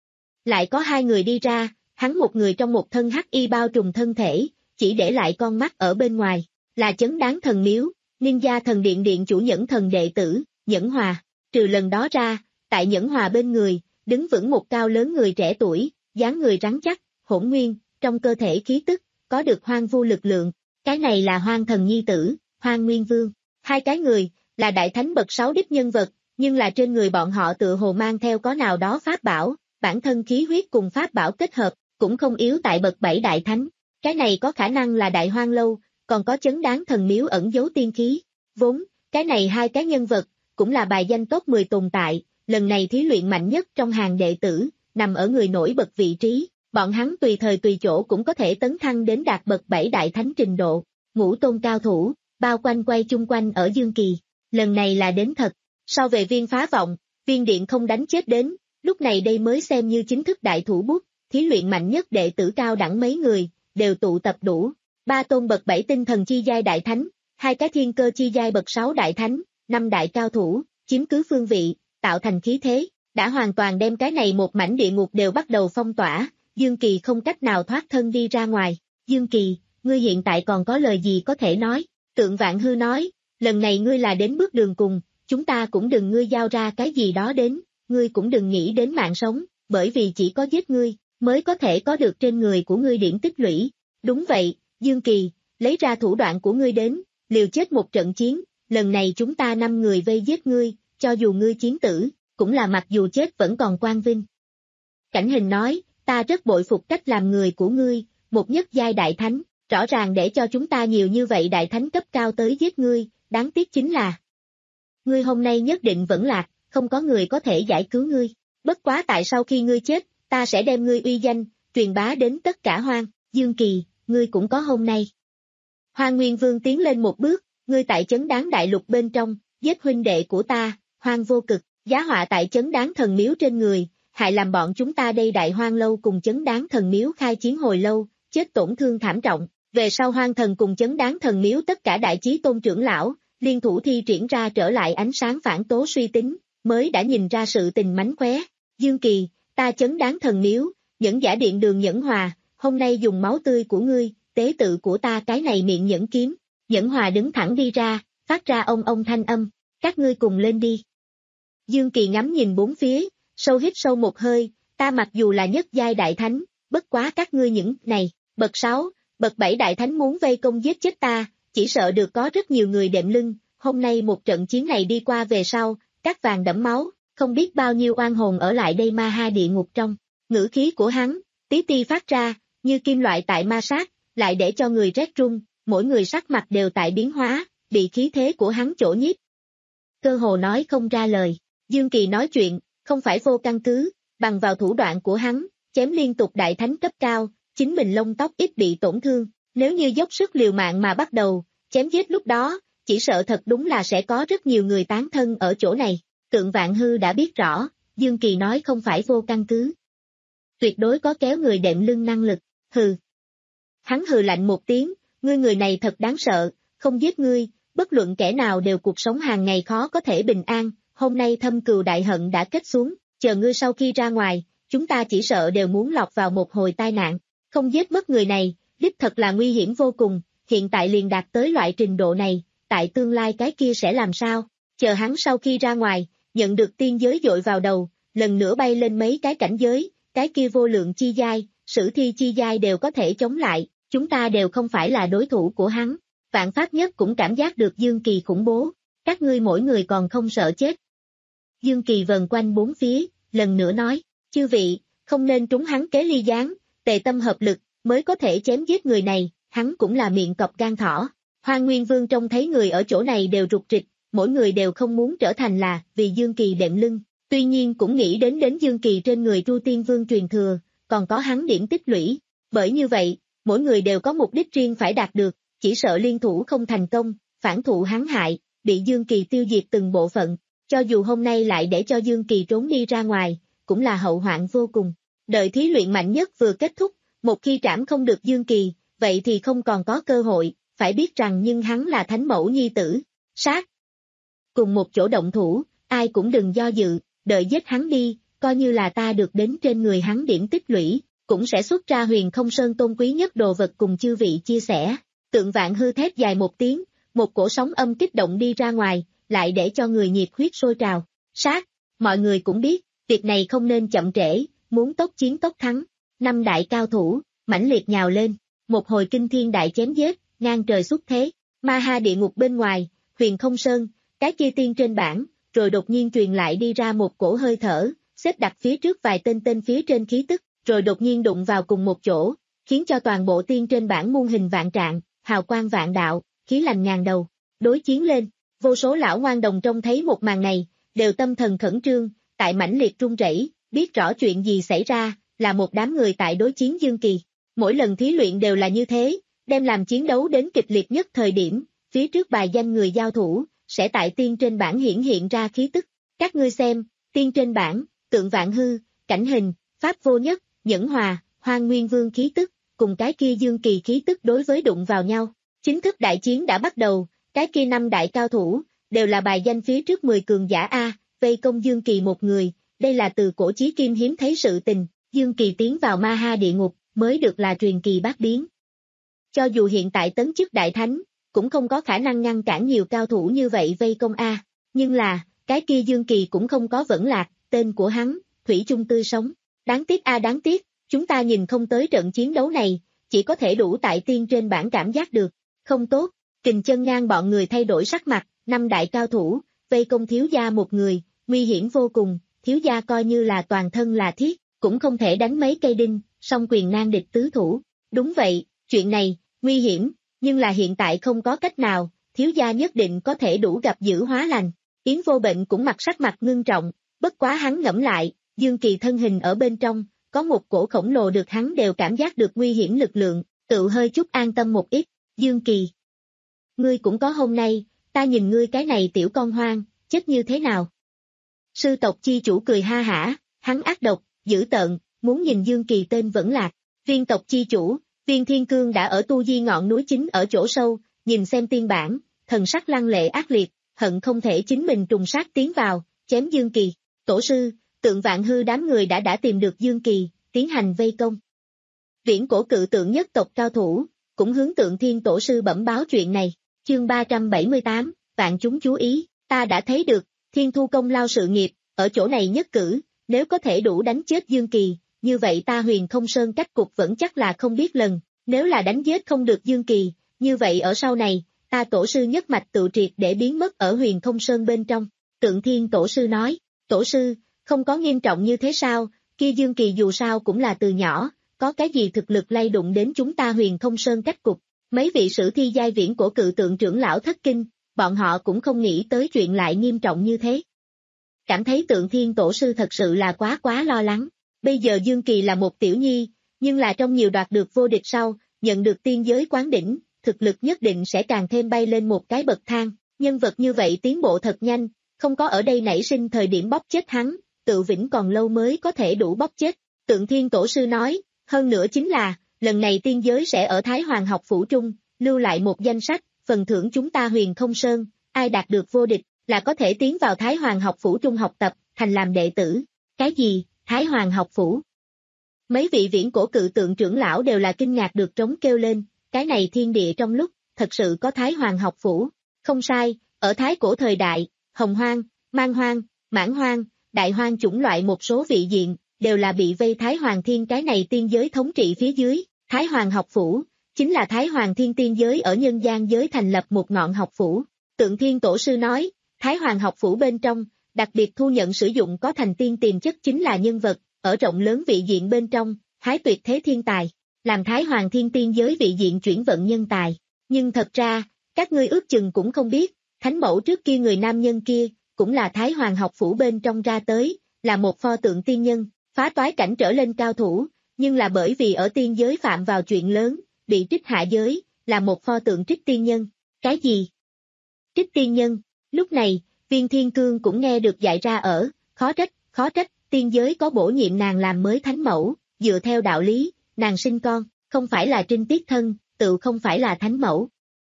B: Lại có hai người đi ra, hắn một người trong một thân hắc y bao trùm thân thể, chỉ để lại con mắt ở bên ngoài, là Chấn Đáng Thần Miếu, Ninja Thần Điện điện chủ Nhẫn Thần đệ tử, Nhẫn Hòa. Trừ lần đó ra, tại Nhẫn Hòa bên người, đứng vững một cao lớn người trẻ tuổi, dáng người rắn chắc, hỗn nguyên, trong cơ thể khí tức, có được hoang vu lực lượng. Cái này là Hoang Thần nhi tử, Hoang Nguyên Vương. Hai cái người, là đại thánh bậc sáu đích nhân vật, nhưng là trên người bọn họ tựa hồ mang theo có nào đó pháp bảo, bản thân khí huyết cùng pháp bảo kết hợp, cũng không yếu tại bậc bảy đại thánh. Cái này có khả năng là Đại Hoang Lâu, còn có Chấn Đáng Thần Miếu ẩn giấu tiên khí. Vốn, cái này hai cái nhân vật, cũng là bài danh top mười tồn tại, lần này thí luyện mạnh nhất trong hàng đệ tử, nằm ở người nổi bật vị trí, bọn hắn tùy thời tùy chỗ cũng có thể tấn thăng đến đạt bậc bảy đại thánh trình độ. Ngũ tôn cao thủ, bao quanh quay chung quanh ở Dương Kỳ, lần này là đến thật. So về Viên Phá Vọng, Viên Điện không đánh chết đến, lúc này đây mới xem như chính thức đại thủ bút, thí luyện mạnh nhất đệ tử cao đẳng mấy người, đều tụ tập đủ. Ba tôn bậc bảy tinh thần chi giai đại thánh, hai cái thiên cơ chi giai bậc sáu đại thánh, năm đại cao thủ, chiếm cứ phương vị, tạo thành khí thế, đã hoàn toàn đem cái này một mảnh địa ngục đều bắt đầu phong tỏa, Dương Kỳ không cách nào thoát thân đi ra ngoài. Dương Kỳ, ngươi hiện tại còn có lời gì có thể nói? Tượng Vạn Hư nói, lần này ngươi là đến bước đường cùng, chúng ta cũng đừng ngươi giao ra cái gì đó đến, ngươi cũng đừng nghĩ đến mạng sống, bởi vì chỉ có giết ngươi, mới có thể có được trên người của ngươi điển tích lũy. Đúng vậy, Dương Kỳ, lấy ra thủ đoạn của ngươi đến, liều chết một trận chiến, lần này chúng ta năm người vây giết ngươi, cho dù ngươi chiến tử, cũng là mặc dù chết vẫn còn quang vinh. Cảnh Hình nói, ta rất bội phục cách làm người của ngươi, một nhất giai đại thánh, rõ ràng để cho chúng ta nhiều như vậy đại thánh cấp cao tới giết ngươi, đáng tiếc chính là ngươi hôm nay nhất định vẫn lạc, không có người có thể giải cứu ngươi. Bất quá tại sau khi ngươi chết, ta sẽ đem ngươi uy danh, truyền bá đến tất cả hoang. Dương Kỳ, ngươi cũng có hôm nay. Hoang Nguyên Vương tiến lên một bước, ngươi tại Chấn Đáng Đại Lục bên trong, giết huynh đệ của ta, Hoang Vô Cực, giá họa tại Chấn Đáng Thần Miếu trên người, hại làm bọn chúng ta đây Đại Hoang Lâu cùng Chấn Đáng Thần Miếu khai chiến hồi lâu, chết tổn thương thảm trọng. Về sau Hoang Thần cùng Chấn Đáng Thần Miếu tất cả đại chí tôn trưởng lão, liên thủ thi triển ra trở lại ánh sáng phản tố suy tính, mới đã nhìn ra sự tình mánh khóe. Dương Kỳ, ta Chấn Đáng Thần Miếu, Nhẫn Giả Điện Đường Nhẫn Hòa, hôm nay dùng máu tươi của ngươi, tế tự của ta cái này miệng nhẫn kiếm. Nhẫn Hòa đứng thẳng đi ra, phát ra ông ông thanh âm, các ngươi cùng lên đi. Dương Kỳ ngắm nhìn bốn phía, sâu hít sâu một hơi, ta mặc dù là nhất giai đại thánh, bất quá các ngươi những này, bậc sáu, bậc bảy đại thánh muốn vây công giết chết ta, chỉ sợ được có rất nhiều người đệm lưng, hôm nay một trận chiến này đi qua về sau, các vàng đẫm máu, không biết bao nhiêu oan hồn ở lại đây ma ha địa ngục trong. Ngữ khí của hắn, tí ti phát ra, như kim loại tại ma sát, lại để cho người rét run, mỗi người sắc mặt đều tại biến hóa, bị khí thế của hắn chỗ nhiếp. Cơ hồ nói không ra lời, Dương Kỳ nói chuyện, không phải vô căn cứ, bằng vào thủ đoạn của hắn, chém liên tục đại thánh cấp cao, chính mình lông tóc ít bị tổn thương, nếu như dốc sức liều mạng mà bắt đầu, chém giết lúc đó, chỉ sợ thật đúng là sẽ có rất nhiều người tán thân ở chỗ này. Tượng Vạn Hư đã biết rõ, Dương Kỳ nói không phải vô căn cứ. Tuyệt đối có kéo người đệm lưng năng lực, hừ. Hắn hừ lạnh một tiếng, ngươi người này thật đáng sợ, không giết ngươi, bất luận kẻ nào đều cuộc sống hàng ngày khó có thể bình an, hôm nay thâm cừu đại hận đã kết xuống, chờ ngươi sau khi ra ngoài, chúng ta chỉ sợ đều muốn lọt vào một hồi tai nạn, không giết mất người này, đích thật là nguy hiểm vô cùng, hiện tại liền đạt tới loại trình độ này, tại tương lai cái kia sẽ làm sao, chờ hắn sau khi ra ngoài, nhận được tiên giới dội vào đầu, lần nữa bay lên mấy cái cảnh giới, cái kia vô lượng chi giai, sử thi chi giai đều có thể chống lại, chúng ta đều không phải là đối thủ của hắn. Vạn Pháp Nhất cũng cảm giác được Dương Kỳ khủng bố, các ngươi mỗi người còn không sợ chết. Dương Kỳ vần quanh bốn phía, lần nữa nói, chư vị, không nên trúng hắn kế ly gián, tề tâm hợp lực, mới có thể chém giết người này, hắn cũng là miệng cọp gan thỏ. Hoang Nguyên Vương trông thấy người ở chỗ này đều rụt rịch, mỗi người đều không muốn trở thành là vì Dương Kỳ đệm lưng, tuy nhiên cũng nghĩ đến đến Dương Kỳ trên người Tru Tiên Vương truyền thừa, còn có hắn điểm tích lũy, bởi như vậy, mỗi người đều có mục đích riêng phải đạt được, chỉ sợ liên thủ không thành công, phản thụ hắn hại, bị Dương Kỳ tiêu diệt từng bộ phận, cho dù hôm nay lại để cho Dương Kỳ trốn đi ra ngoài, cũng là hậu hoạn vô cùng. Đợi thí luyện mạnh nhất vừa kết thúc, một khi trảm không được Dương Kỳ, vậy thì không còn có cơ hội, phải biết rằng nhưng hắn là thánh mẫu nhi tử, sát. Cùng một chỗ động thủ, ai cũng đừng do dự, đợi giết hắn đi, coi như là ta được đến trên người hắn điểm tích lũy, cũng sẽ xuất ra Huyền Không Sơn tôn quý nhất đồ vật cùng chư vị chia sẻ. Tượng Vạn Hư thét dài một tiếng, một cổ sóng âm kích động đi ra ngoài, lại để cho người nhiệt huyết sôi trào. Sát, mọi người cũng biết, việc này không nên chậm trễ, muốn tốc chiến tốc thắng. Năm đại cao thủ, mãnh liệt nhào lên, một hồi kinh thiên đại chém giết, ngang trời xuất thế. Ma ha địa ngục bên ngoài, Huyền Không Sơn, cái kia tiên trên bảng, rồi đột nhiên truyền lại đi ra một cổ hơi thở, xếp đặt phía trước vài tên tên phía trên khí tức, rồi đột nhiên đụng vào cùng một chỗ, khiến cho toàn bộ tiên trên bảng muôn hình vạn trạng, hào quang vạn đạo, khí lành ngàn đầu, đối chiến lên. Vô số lão ngoan đồng trông thấy một màn này, đều tâm thần khẩn trương, tại mãnh liệt run rẩy, biết rõ chuyện gì xảy ra, là một đám người tại đối chiến Dương Kỳ. Mỗi lần thí luyện đều là như thế, đem làm chiến đấu đến kịch liệt nhất thời điểm, phía trước bài danh người giao thủ, sẽ tại tiên trên bảng hiển hiện ra khí tức. Các ngươi xem, tiên trên bảng, Tượng Vạn Hư, Cảnh Hình, Pháp Vô Nhất, Nhẫn Hòa, Hoang Nguyên Vương khí tức, cùng cái kia Dương Kỳ khí tức đối với đụng vào nhau. Chính thức đại chiến đã bắt đầu, cái kia năm đại cao thủ, đều là bài danh phía trước mười cường giả A, vây công Dương Kỳ một người, đây là từ cổ chí kim hiếm thấy sự tình, Dương Kỳ tiến vào ma ha địa ngục, mới được là truyền kỳ bát biến. Cho dù hiện tại tấn chức đại thánh, cũng không có khả năng ngăn cản nhiều cao thủ như vậy vây công A, nhưng là, cái kia Dương Kỳ cũng không có vẫn lạc, tên của hắn, Thủy chung tươi sống. Đáng tiếc A đáng tiếc, chúng ta nhìn không tới trận chiến đấu này, chỉ có thể đủ tại tiên trên bảng cảm giác được. Không tốt, Kình Chân Ngang bọn người thay đổi sắc mặt, năm đại cao thủ, vây công thiếu gia một người, nguy hiểm vô cùng, thiếu gia coi như là toàn thân là thiết, cũng không thể đánh mấy cây đinh, song quyền nan địch tứ thủ. Đúng vậy, chuyện này, nguy hiểm, nhưng là hiện tại không có cách nào, thiếu gia nhất định có thể đủ gặp dữ hóa lành. Yến Vô Bệnh cũng mặt sắc mặt ngưng trọng, bất quá hắn ngẫm lại, Dương Kỳ thân hình ở bên trong, có một cổ khổng lồ được hắn đều cảm giác được nguy hiểm lực lượng, tự hơi chút an tâm một ít. Dương Kỳ, ngươi cũng có hôm nay, ta nhìn ngươi cái này tiểu con hoang, chết như thế nào? Sư tộc chi chủ cười ha hả, hắn ác độc, dữ tợn, muốn nhìn Dương Kỳ tên vẫn lạc. Viên tộc chi chủ, Viên Thiên Cương đã ở tu di ngọn núi chính ở chỗ sâu, nhìn xem tiên bản, thần sắc lăng lệ ác liệt, hận không thể chính mình trùng sát tiến vào, chém Dương Kỳ. Tổ sư, Tượng Vạn Hư đám người đã đã tìm được Dương Kỳ, tiến hành vây công. Viễn cổ cự tượng nhất tộc cao thủ, cũng hướng Tượng Thiên tổ sư bẩm báo chuyện này. Chương ba trăm bảy mươi tám, vạn chúng chú ý, ta đã thấy được, Thiên Thu công lao sự nghiệp, ở chỗ này nhất cử, nếu có thể đủ đánh chết Dương Kỳ, như vậy ta Huyền Không Sơn cách cục vẫn chắc là không biết lần, nếu là đánh giết không được Dương Kỳ, như vậy ở sau này, ta tổ sư nhất mạch tự triệt để biến mất ở Huyền Không Sơn bên trong. Tượng Thiên tổ sư nói, tổ sư, không có nghiêm trọng như thế sao, kia Dương Kỳ dù sao cũng là từ nhỏ, có cái gì thực lực lay đụng đến chúng ta Huyền Không Sơn cách cục. Mấy vị sử thi giai viễn của cự tượng trưởng lão thất kinh, bọn họ cũng không nghĩ tới chuyện lại nghiêm trọng như thế. Cảm thấy Tượng Thiên tổ sư thật sự là quá quá lo lắng. Bây giờ Dương Kỳ là một tiểu nhi, nhưng là trong nhiều đoạt được vô địch sau, nhận được tiên giới quán đỉnh, thực lực nhất định sẽ càng thêm bay lên một cái bậc thang. Nhân vật như vậy tiến bộ thật nhanh, không có ở đây nảy sinh thời điểm bóp chết hắn, tự vĩnh còn lâu mới có thể đủ bóp chết. Tượng Thiên tổ sư nói, hơn nữa chính là, lần này tiên giới sẽ ở Thái Hoàng học phủ trung, lưu lại một danh sách, phần thưởng chúng ta Huyền Không Sơn, ai đạt được vô địch, là có thể tiến vào Thái Hoàng học phủ trung học tập, thành làm đệ tử. Cái gì, Thái Hoàng học phủ? Mấy vị viễn cổ cự tượng trưởng lão đều là kinh ngạc được trống kêu lên, cái này thiên địa trong lúc, thật sự có Thái Hoàng học phủ. Không sai, ở Thái cổ thời đại, Hồng Hoang, Man Hoang, Mãn Hoang, Đại Hoang chủng loại một số vị diện, đều là bị vây Thái Hoàng Thiên cái này tiên giới thống trị phía dưới. Thái Hoàng học phủ, chính là Thái Hoàng Thiên tiên giới ở nhân gian giới thành lập một ngọn học phủ. Tượng Thiên tổ sư nói, Thái Hoàng học phủ bên trong, đặc biệt thu nhận sử dụng có thành tiên tiềm chất chính là nhân vật, ở rộng lớn vị diện bên trong, hái tuyệt thế thiên tài, làm Thái Hoàng Thiên tiên giới vị diện chuyển vận nhân tài. Nhưng thật ra, các ngươi ước chừng cũng không biết, thánh mẫu trước kia người nam nhân kia, cũng là Thái Hoàng học phủ bên trong ra tới, là một pho tượng tiên nhân, phá toái cảnh trở lên cao thủ, nhưng là bởi vì ở tiên giới phạm vào chuyện lớn, bị trích hạ giới, là một pho tượng trích tiên nhân. Cái gì? Trích tiên nhân, lúc này, Viên Thiên Cương cũng nghe được dạy ra ở, khó trách, khó trách, tiên giới có bổ nhiệm nàng làm mới thánh mẫu, dựa theo đạo lý, nàng sinh con, không phải là trinh tiết thân, tự không phải là thánh mẫu.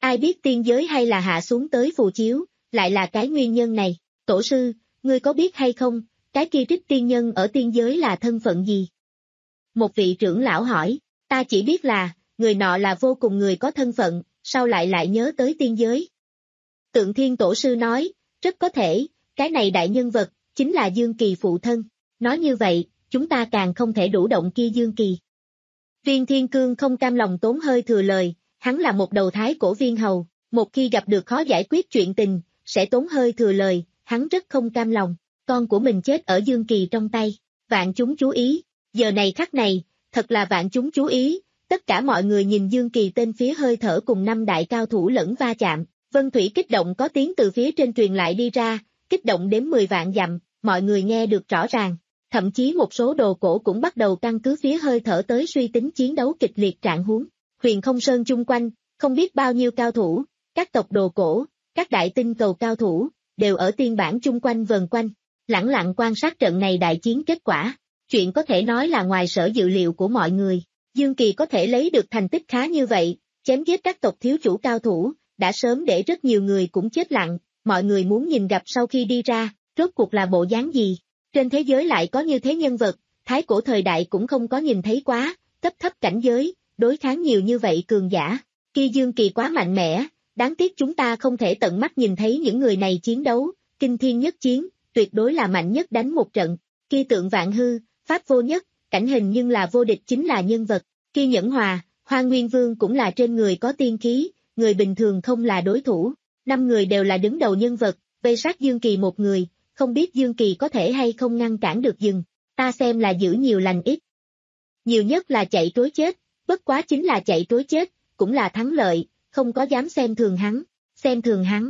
B: Ai biết tiên giới hay là hạ xuống tới phù chiếu, lại là cái nguyên nhân này. Tổ sư, ngươi có biết hay không, cái kia trích tiên nhân ở tiên giới là thân phận gì? Một vị trưởng lão hỏi, ta chỉ biết là, người nọ là vô cùng người có thân phận, sao lại lại nhớ tới tiên giới? Tượng Thiên Tổ sư nói, rất có thể, cái này đại nhân vật, chính là Dương Kỳ phụ thân. Nói như vậy, chúng ta càng không thể đủ động kia Dương Kỳ. Viên Thiên Cương không cam lòng tốn hơi thừa lời, hắn là một đầu thái cổ viên hầu, một khi gặp được khó giải quyết chuyện tình, sẽ tốn hơi thừa lời, hắn rất không cam lòng, con của mình chết ở Dương Kỳ trong tay. Vạn chúng chú ý, giờ này khắc này, thật là vạn chúng chú ý, tất cả mọi người nhìn Dương Kỳ tên phía hơi thở cùng năm đại cao thủ lẫn va chạm. Vân Thủy kích động có tiếng từ phía trên truyền lại đi ra, kích động đến mười vạn dặm, mọi người nghe được rõ ràng. Thậm chí một số đồ cổ cũng bắt đầu căn cứ phía hơi thở tới suy tính chiến đấu kịch liệt trạng huống. Huyền Không Sơn chung quanh, không biết bao nhiêu cao thủ, các tộc đồ cổ, các đại tinh cầu cao thủ, đều ở tiên bản chung quanh vần quanh, lẳng lặng quan sát trận này đại chiến kết quả. Chuyện có thể nói là ngoài sở dự liệu của mọi người, Dương Kỳ có thể lấy được thành tích khá như vậy, chém giết các tộc thiếu chủ cao thủ, đã sớm để rất nhiều người cũng chết lặng, mọi người muốn nhìn gặp sau khi đi ra, rốt cuộc là bộ dáng gì. Trên thế giới lại có như thế nhân vật, thái cổ thời đại cũng không có nhìn thấy quá, cấp thấp cảnh giới, đối kháng nhiều như vậy cường giả. Kia Dương Kỳ quá mạnh mẽ, đáng tiếc chúng ta không thể tận mắt nhìn thấy những người này chiến đấu, kinh thiên nhất chiến, tuyệt đối là mạnh nhất đánh một trận. Kia Tượng Vạn Hư, pháp vô nhất, cảnh hình nhưng là vô địch chính là nhân vật. Kia Nhẫn Hòa, Hoa Nguyên Vương cũng là trên người có tiên khí, người bình thường không là đối thủ. Năm người đều là đứng đầu nhân vật, vây sát Dương Kỳ một người, không biết Dương Kỳ có thể hay không ngăn cản được dừng. Ta xem là giữ nhiều lành ít. Nhiều nhất là chạy trối chết, bất quá chính là chạy trối chết, cũng là thắng lợi, không có dám xem thường hắn, xem thường hắn.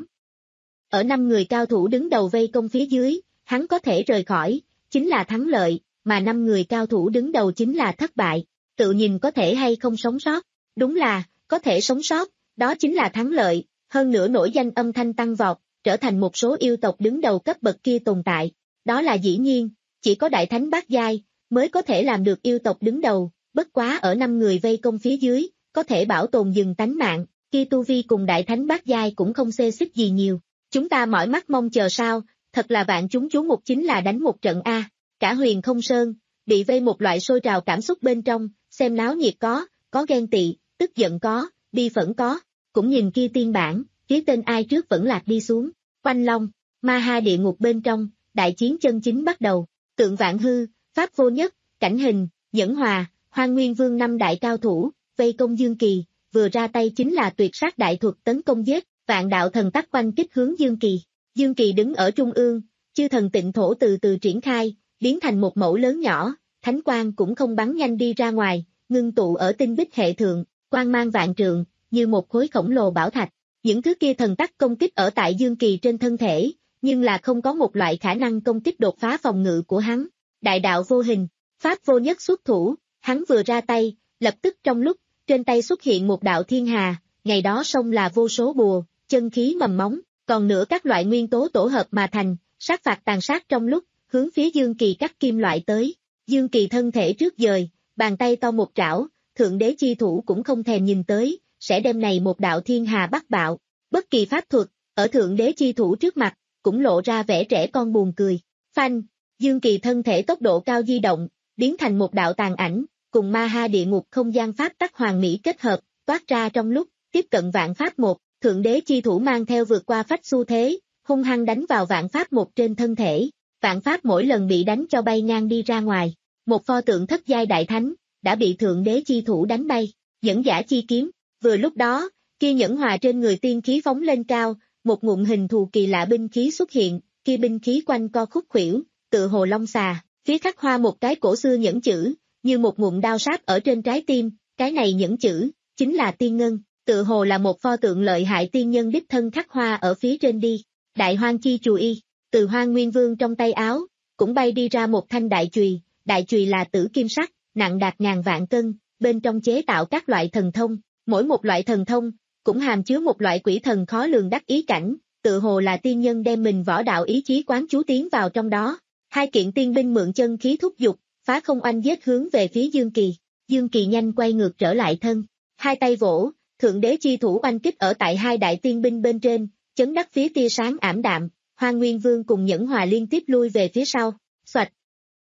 B: Ở năm người cao thủ đứng đầu vây công phía dưới, hắn có thể rời khỏi, chính là thắng lợi, mà năm người cao thủ đứng đầu chính là thất bại, tự nhìn có thể hay không sống sót, đúng là, có thể sống sót, đó chính là thắng lợi, hơn nữa nổi danh âm thanh tăng vọt, trở thành một số yêu tộc đứng đầu cấp bậc kia tồn tại, đó là dĩ nhiên, chỉ có đại thánh bát giai, mới có thể làm được yêu tộc đứng đầu, bất quá ở năm người vây công phía dưới, có thể bảo tồn dừng tánh mạng, kia tu vi cùng đại thánh bát giai cũng không xê xích gì nhiều, chúng ta mỏi mắt mong chờ sao, thật là vạn chúng chú mục chính là đánh một trận A, cả Huyền Không Sơn, bị vây một loại sôi trào cảm xúc bên trong, xem náo nhiệt có, có ghen tị, tức giận có, bi phẫn có, cũng nhìn kia tiên bản, phía tên ai trước vẫn lạc đi xuống, Quanh Long, Ma Ha địa ngục bên trong, đại chiến chân chính bắt đầu, Tượng Vạn Hư, pháp vô nhất, cảnh hình, Nhẫn Hòa, Hoa Nguyên Vương năm đại cao thủ, vây công Dương Kỳ, vừa ra tay chính là tuyệt sát đại thuật tấn công giết, vạn đạo thần tắc quanh kích hướng Dương Kỳ. Dương Kỳ đứng ở trung ương, chư thần tịnh thổ từ từ triển khai, biến thành một mẫu lớn nhỏ, thánh quang cũng không bắn nhanh đi ra ngoài, ngưng tụ ở tinh bích hệ thượng, quang mang vạn trượng, như một khối khổng lồ bảo thạch. Những thứ kia thần tắc công kích ở tại Dương Kỳ trên thân thể, nhưng là không có một loại khả năng công kích đột phá phòng ngự của hắn. Đại đạo vô hình, pháp vô nhất xuất thủ, hắn vừa ra tay, lập tức trong lúc, trên tay xuất hiện một đạo thiên hà, ngày đó sông là vô số bùa, chân khí mầm móng, còn nữa các loại nguyên tố tổ hợp mà thành, sát phạt tàn sát trong lúc, hướng phía Dương Kỳ cắt kim loại tới. Dương Kỳ thân thể trước dời, bàn tay to một trảo, thượng đế chi thủ cũng không thèm nhìn tới, sẽ đem này một đạo thiên hà bắt bạo. Bất kỳ pháp thuật, ở thượng đế chi thủ trước mặt, cũng lộ ra vẻ trẻ con buồn cười. Phanh, Dương Kỳ thân thể tốc độ cao di động, biến thành một đạo tàn ảnh, cùng Ma Ha địa ngục không gian pháp tắc hoàn mỹ kết hợp, toát ra trong lúc, tiếp cận vạn pháp một, thượng đế chi thủ mang theo vượt qua phách xu thế, hung hăng đánh vào vạn pháp một trên thân thể. Vạn pháp mỗi lần bị đánh cho bay ngang đi ra ngoài. Một pho tượng thất giai đại thánh, đã bị thượng đế chi thủ đánh bay, nhẫn giả chi kiếm. Vừa lúc đó, kia Nhẫn Hòa trên người tiên khí phóng lên cao, một ngụm hình thù kỳ lạ binh khí xuất hiện, kia binh khí quanh co khúc khuỷu, tự hồ long xà, phía khắc hoa một cái cổ xưa nhẫn chữ, như một ngụm đao sáp ở trên trái tim, cái này nhẫn chữ, chính là tiên ngân, tự hồ là một pho tượng lợi hại tiên nhân đích thân khắc hoa ở phía trên đi. Đại hoang chi chùy y, từ Hoa Nguyên Vương trong tay áo, cũng bay đi ra một thanh đại chùy, đại chùy là tử kim sắc, nặng đạt ngàn vạn cân, bên trong chế tạo các loại thần thông, mỗi một loại thần thông, cũng hàm chứa một loại quỷ thần khó lường đắc ý cảnh, tự hồ là tiên nhân đem mình võ đạo ý chí quán chú tiến vào trong đó. Hai kiện tiên binh mượn chân khí thúc dục, phá không oanh giết hướng về phía Dương Kỳ. Dương Kỳ nhanh quay ngược trở lại thân, hai tay vỗ, Thượng đế chi thủ oanh kích ở tại hai đại tiên binh bên trên, chấn đắc phía tia sáng ảm đạm, Hoa Nguyên Vương cùng Nhẫn Hòa liên tiếp lui về phía sau, xoạch.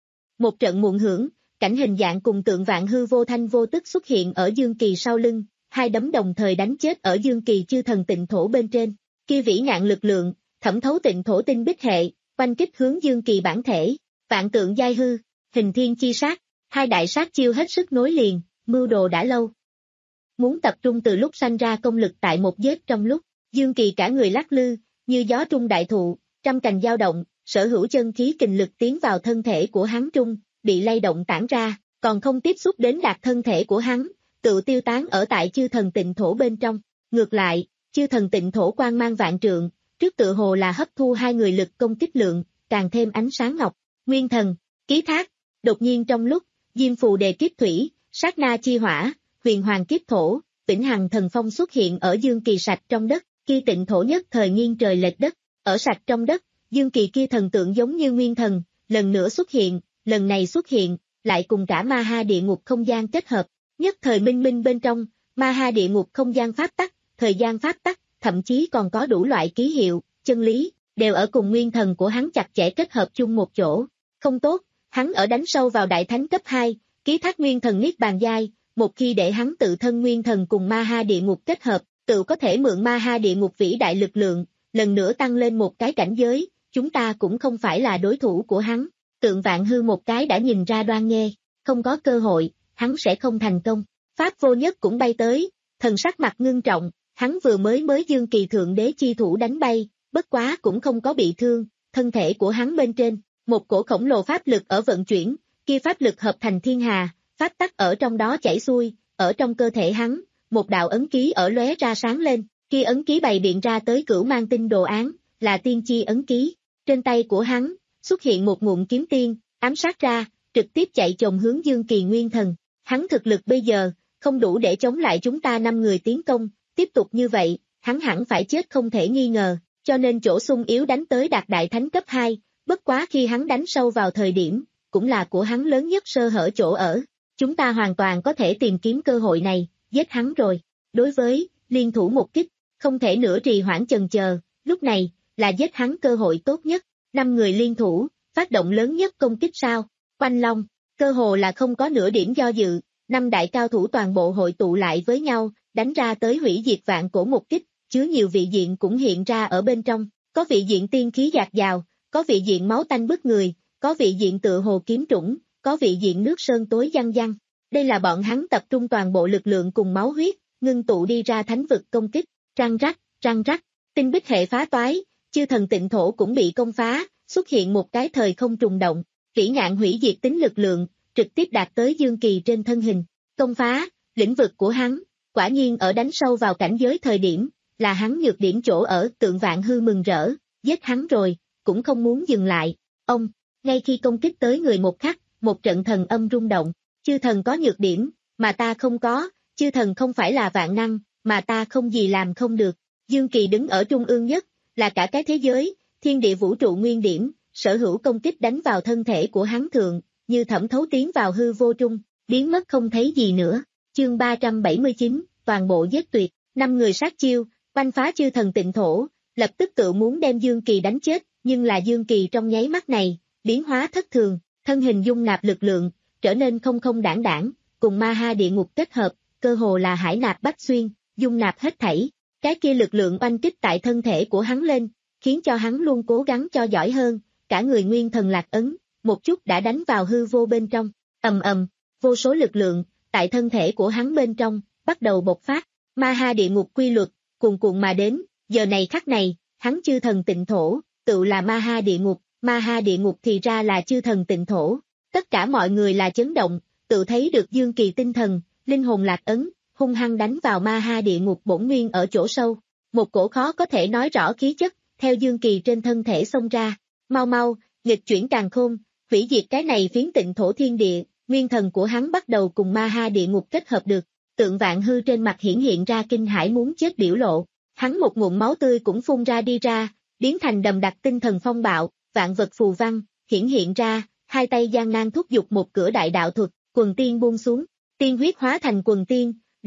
B: Một trận muộn hưởng, cảnh hình dạng cùng Tượng Vạn Hư vô thanh vô tức xuất hiện ở Dương Kỳ sau lưng, hai đấm đồng thời đánh chết ở Dương Kỳ chư thần tịnh thổ bên trên, kia vĩ ngạn lực lượng, thẩm thấu tịnh thổ tinh bích hệ, oanh kích hướng Dương Kỳ bản thể, vạn tượng giai hư, hình thiên chi sát, hai đại sát chiêu hết sức nối liền, mưu đồ đã lâu. Muốn tập trung từ lúc sanh ra công lực tại một giết trong lúc, Dương Kỳ cả người lắc lư, như gió trung đại thụ, trăm cành dao động, sở hữu chân khí kình lực tiến vào thân thể của hắn trung, bị lay động tản ra, còn không tiếp xúc đến đạt thân thể của hắn, tự tiêu tán ở tại chư thần tịnh thổ bên trong. Ngược lại, chư thần tịnh thổ quang mang vạn trượng, trước tự hồ là hấp thu hai người lực công kích lượng, càng thêm ánh sáng ngọc. Nguyên thần, ký thác, đột nhiên trong lúc, diêm phù đề kiếp thủy, sát na chi hỏa, huyền hoàng kiếp thổ, vĩnh hằng thần phong xuất hiện ở Dương Kỳ sạch trong đất, kia tịnh thổ nhất thời nghiêng trời lệch đất, ở sạch trong đất, Dương Kỳ kia thần tượng giống như nguyên thần, lần nữa xuất hiện, lần này xuất hiện, lại cùng cả ma ha địa ngục không gian kết hợp, nhất thời minh minh bên trong, ma ha địa ngục không gian pháp tắc, thời gian pháp tắc, thậm chí còn có đủ loại ký hiệu, chân lý, đều ở cùng nguyên thần của hắn chặt chẽ kết hợp chung một chỗ. Không tốt, hắn ở đánh sâu vào đại thánh cấp hai, ký thác nguyên thần niết bàn giai, một khi để hắn tự thân nguyên thần cùng ma ha địa ngục kết hợp, tự có thể mượn ma ha địa ngục vĩ đại lực lượng, lần nữa tăng lên một cái cảnh giới, chúng ta cũng không phải là đối thủ của hắn. Tượng Vạn Hư một cái đã nhìn ra đoan nghê, không có cơ hội, hắn sẽ không thành công. Pháp Vô Nhất cũng bay tới, thần sắc mặt ngưng trọng, hắn vừa mới mới Dương Kỳ thượng đế chi thủ đánh bay, bất quá cũng không có bị thương, thân thể của hắn bên trên, một cổ khổng lồ pháp lực ở vận chuyển, kia pháp lực hợp thành thiên hà, pháp tắc ở trong đó chảy xuôi, ở trong cơ thể hắn, một đạo ấn ký ở lóe ra sáng lên, kia ấn ký bày biện ra tới cửu mang tinh đồ án, là tiên chi ấn ký. Trên tay của hắn, xuất hiện một ngụm kiếm tiên, ám sát ra, trực tiếp chạy chồm hướng Dương Kỳ nguyên thần. Hắn thực lực bây giờ, không đủ để chống lại chúng ta năm người tiến công, tiếp tục như vậy, hắn hẳn phải chết không thể nghi ngờ, cho nên chỗ sung yếu đánh tới đạt đại thánh cấp hai, bất quá khi hắn đánh sâu vào thời điểm, cũng là của hắn lớn nhất sơ hở chỗ ở. Chúng ta hoàn toàn có thể tìm kiếm cơ hội này, giết hắn rồi. Đối với, liên thủ một kích, không thể nữa trì hoãn chần chờ, lúc này, là giết hắn cơ hội tốt nhất. Năm người liên thủ, phát động lớn nhất công kích sao, Quanh Long, cơ hồ là không có nửa điểm do dự, năm đại cao thủ toàn bộ hội tụ lại với nhau, đánh ra tới hủy diệt vạn cổ một kích, chứa nhiều vị diện cũng hiện ra ở bên trong, có vị diện tiên khí dạt dào, có vị diện máu tanh bức người, có vị diện tựa hồ kiếm trũng, có vị diện nước sơn tối văng văng. Đây là bọn hắn tập trung toàn bộ lực lượng cùng máu huyết, ngưng tụ đi ra thánh vực công kích, răng rắc, răng rắc, tinh bích hệ phá toái, chư thần tịnh thổ cũng bị công phá, xuất hiện một cái thời không trùng động, vĩ ngạn hủy diệt tính lực lượng, trực tiếp đạt tới Dương Kỳ trên thân hình, công phá, lĩnh vực của hắn, quả nhiên ở đánh sâu vào cảnh giới thời điểm, là hắn nhược điểm chỗ ở. Tượng Vạn Hư mừng rỡ, giết hắn rồi, cũng không muốn dừng lại, ông, ngay khi công kích tới người một khắc, một trận thần âm rung động, chư thần có nhược điểm, mà ta không có, chư thần không phải là vạn năng, mà ta không gì làm không được. Dương Kỳ đứng ở trung ương nhất, là cả cái thế giới, thiên địa vũ trụ nguyên điểm, sở hữu công kích đánh vào thân thể của hắn thượng, như thẩm thấu tiến vào hư vô trung, biến mất không thấy gì nữa. Chương ba trăm bảy mươi chín, toàn bộ giết tuyệt, năm người sát chiêu, quanh phá chư thần tịnh thổ, lập tức tự muốn đem Dương Kỳ đánh chết, nhưng là Dương Kỳ trong nháy mắt này, biến hóa thất thường, thân hình dung nạp lực lượng, trở nên không không đảng đảng, cùng ma ha địa ngục kết hợp, cơ hồ là hải nạp bách xuyên, dung nạp hết thảy. Cái kia lực lượng oanh kích tại thân thể của hắn lên, khiến cho hắn luôn cố gắng cho giỏi hơn, cả người nguyên thần lạc ấn, một chút đã đánh vào hư vô bên trong, ầm ầm, vô số lực lượng, tại thân thể của hắn bên trong, bắt đầu bộc phát, ma ha địa ngục quy luật, cuồn cuộn mà đến, giờ này khắc này, hắn chư thần tịnh thổ, tự là ma ha địa ngục, ma ha địa ngục thì ra là chư thần tịnh thổ, tất cả mọi người là chấn động, tự thấy được Dương Kỳ tinh thần, linh hồn lạc ấn, hung hăng đánh vào ma ha địa ngục bổn nguyên ở chỗ sâu, một cổ khó có thể nói rõ khí chất, theo Dương Kỳ trên thân thể xông ra, mau mau, nghịch chuyển càn khôn, hủy diệt cái này phiến tịnh thổ thiên địa, nguyên thần của hắn bắt đầu cùng ma ha địa ngục kết hợp được. Tượng Vạn Hư trên mặt hiển hiện ra kinh hãi muốn chết biểu lộ, hắn một ngụm máu tươi cũng phun ra đi ra, biến thành đầm đặc tinh thần phong bạo, vạn vật phù văn, hiển hiện ra, hai tay gian nan thúc giục một cửa đại đạo thuật, quần tiên buông xuống, tiên huyết hóa thành quần tiên,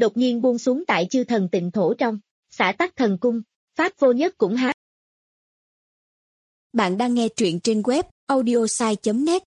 B: đột nhiên buông xuống tại chư thần tịnh thổ trong, xả tắc thần cung, pháp vô nhất cũng há.
C: Bạn đang nghe truyện trên web audiosai chấm net.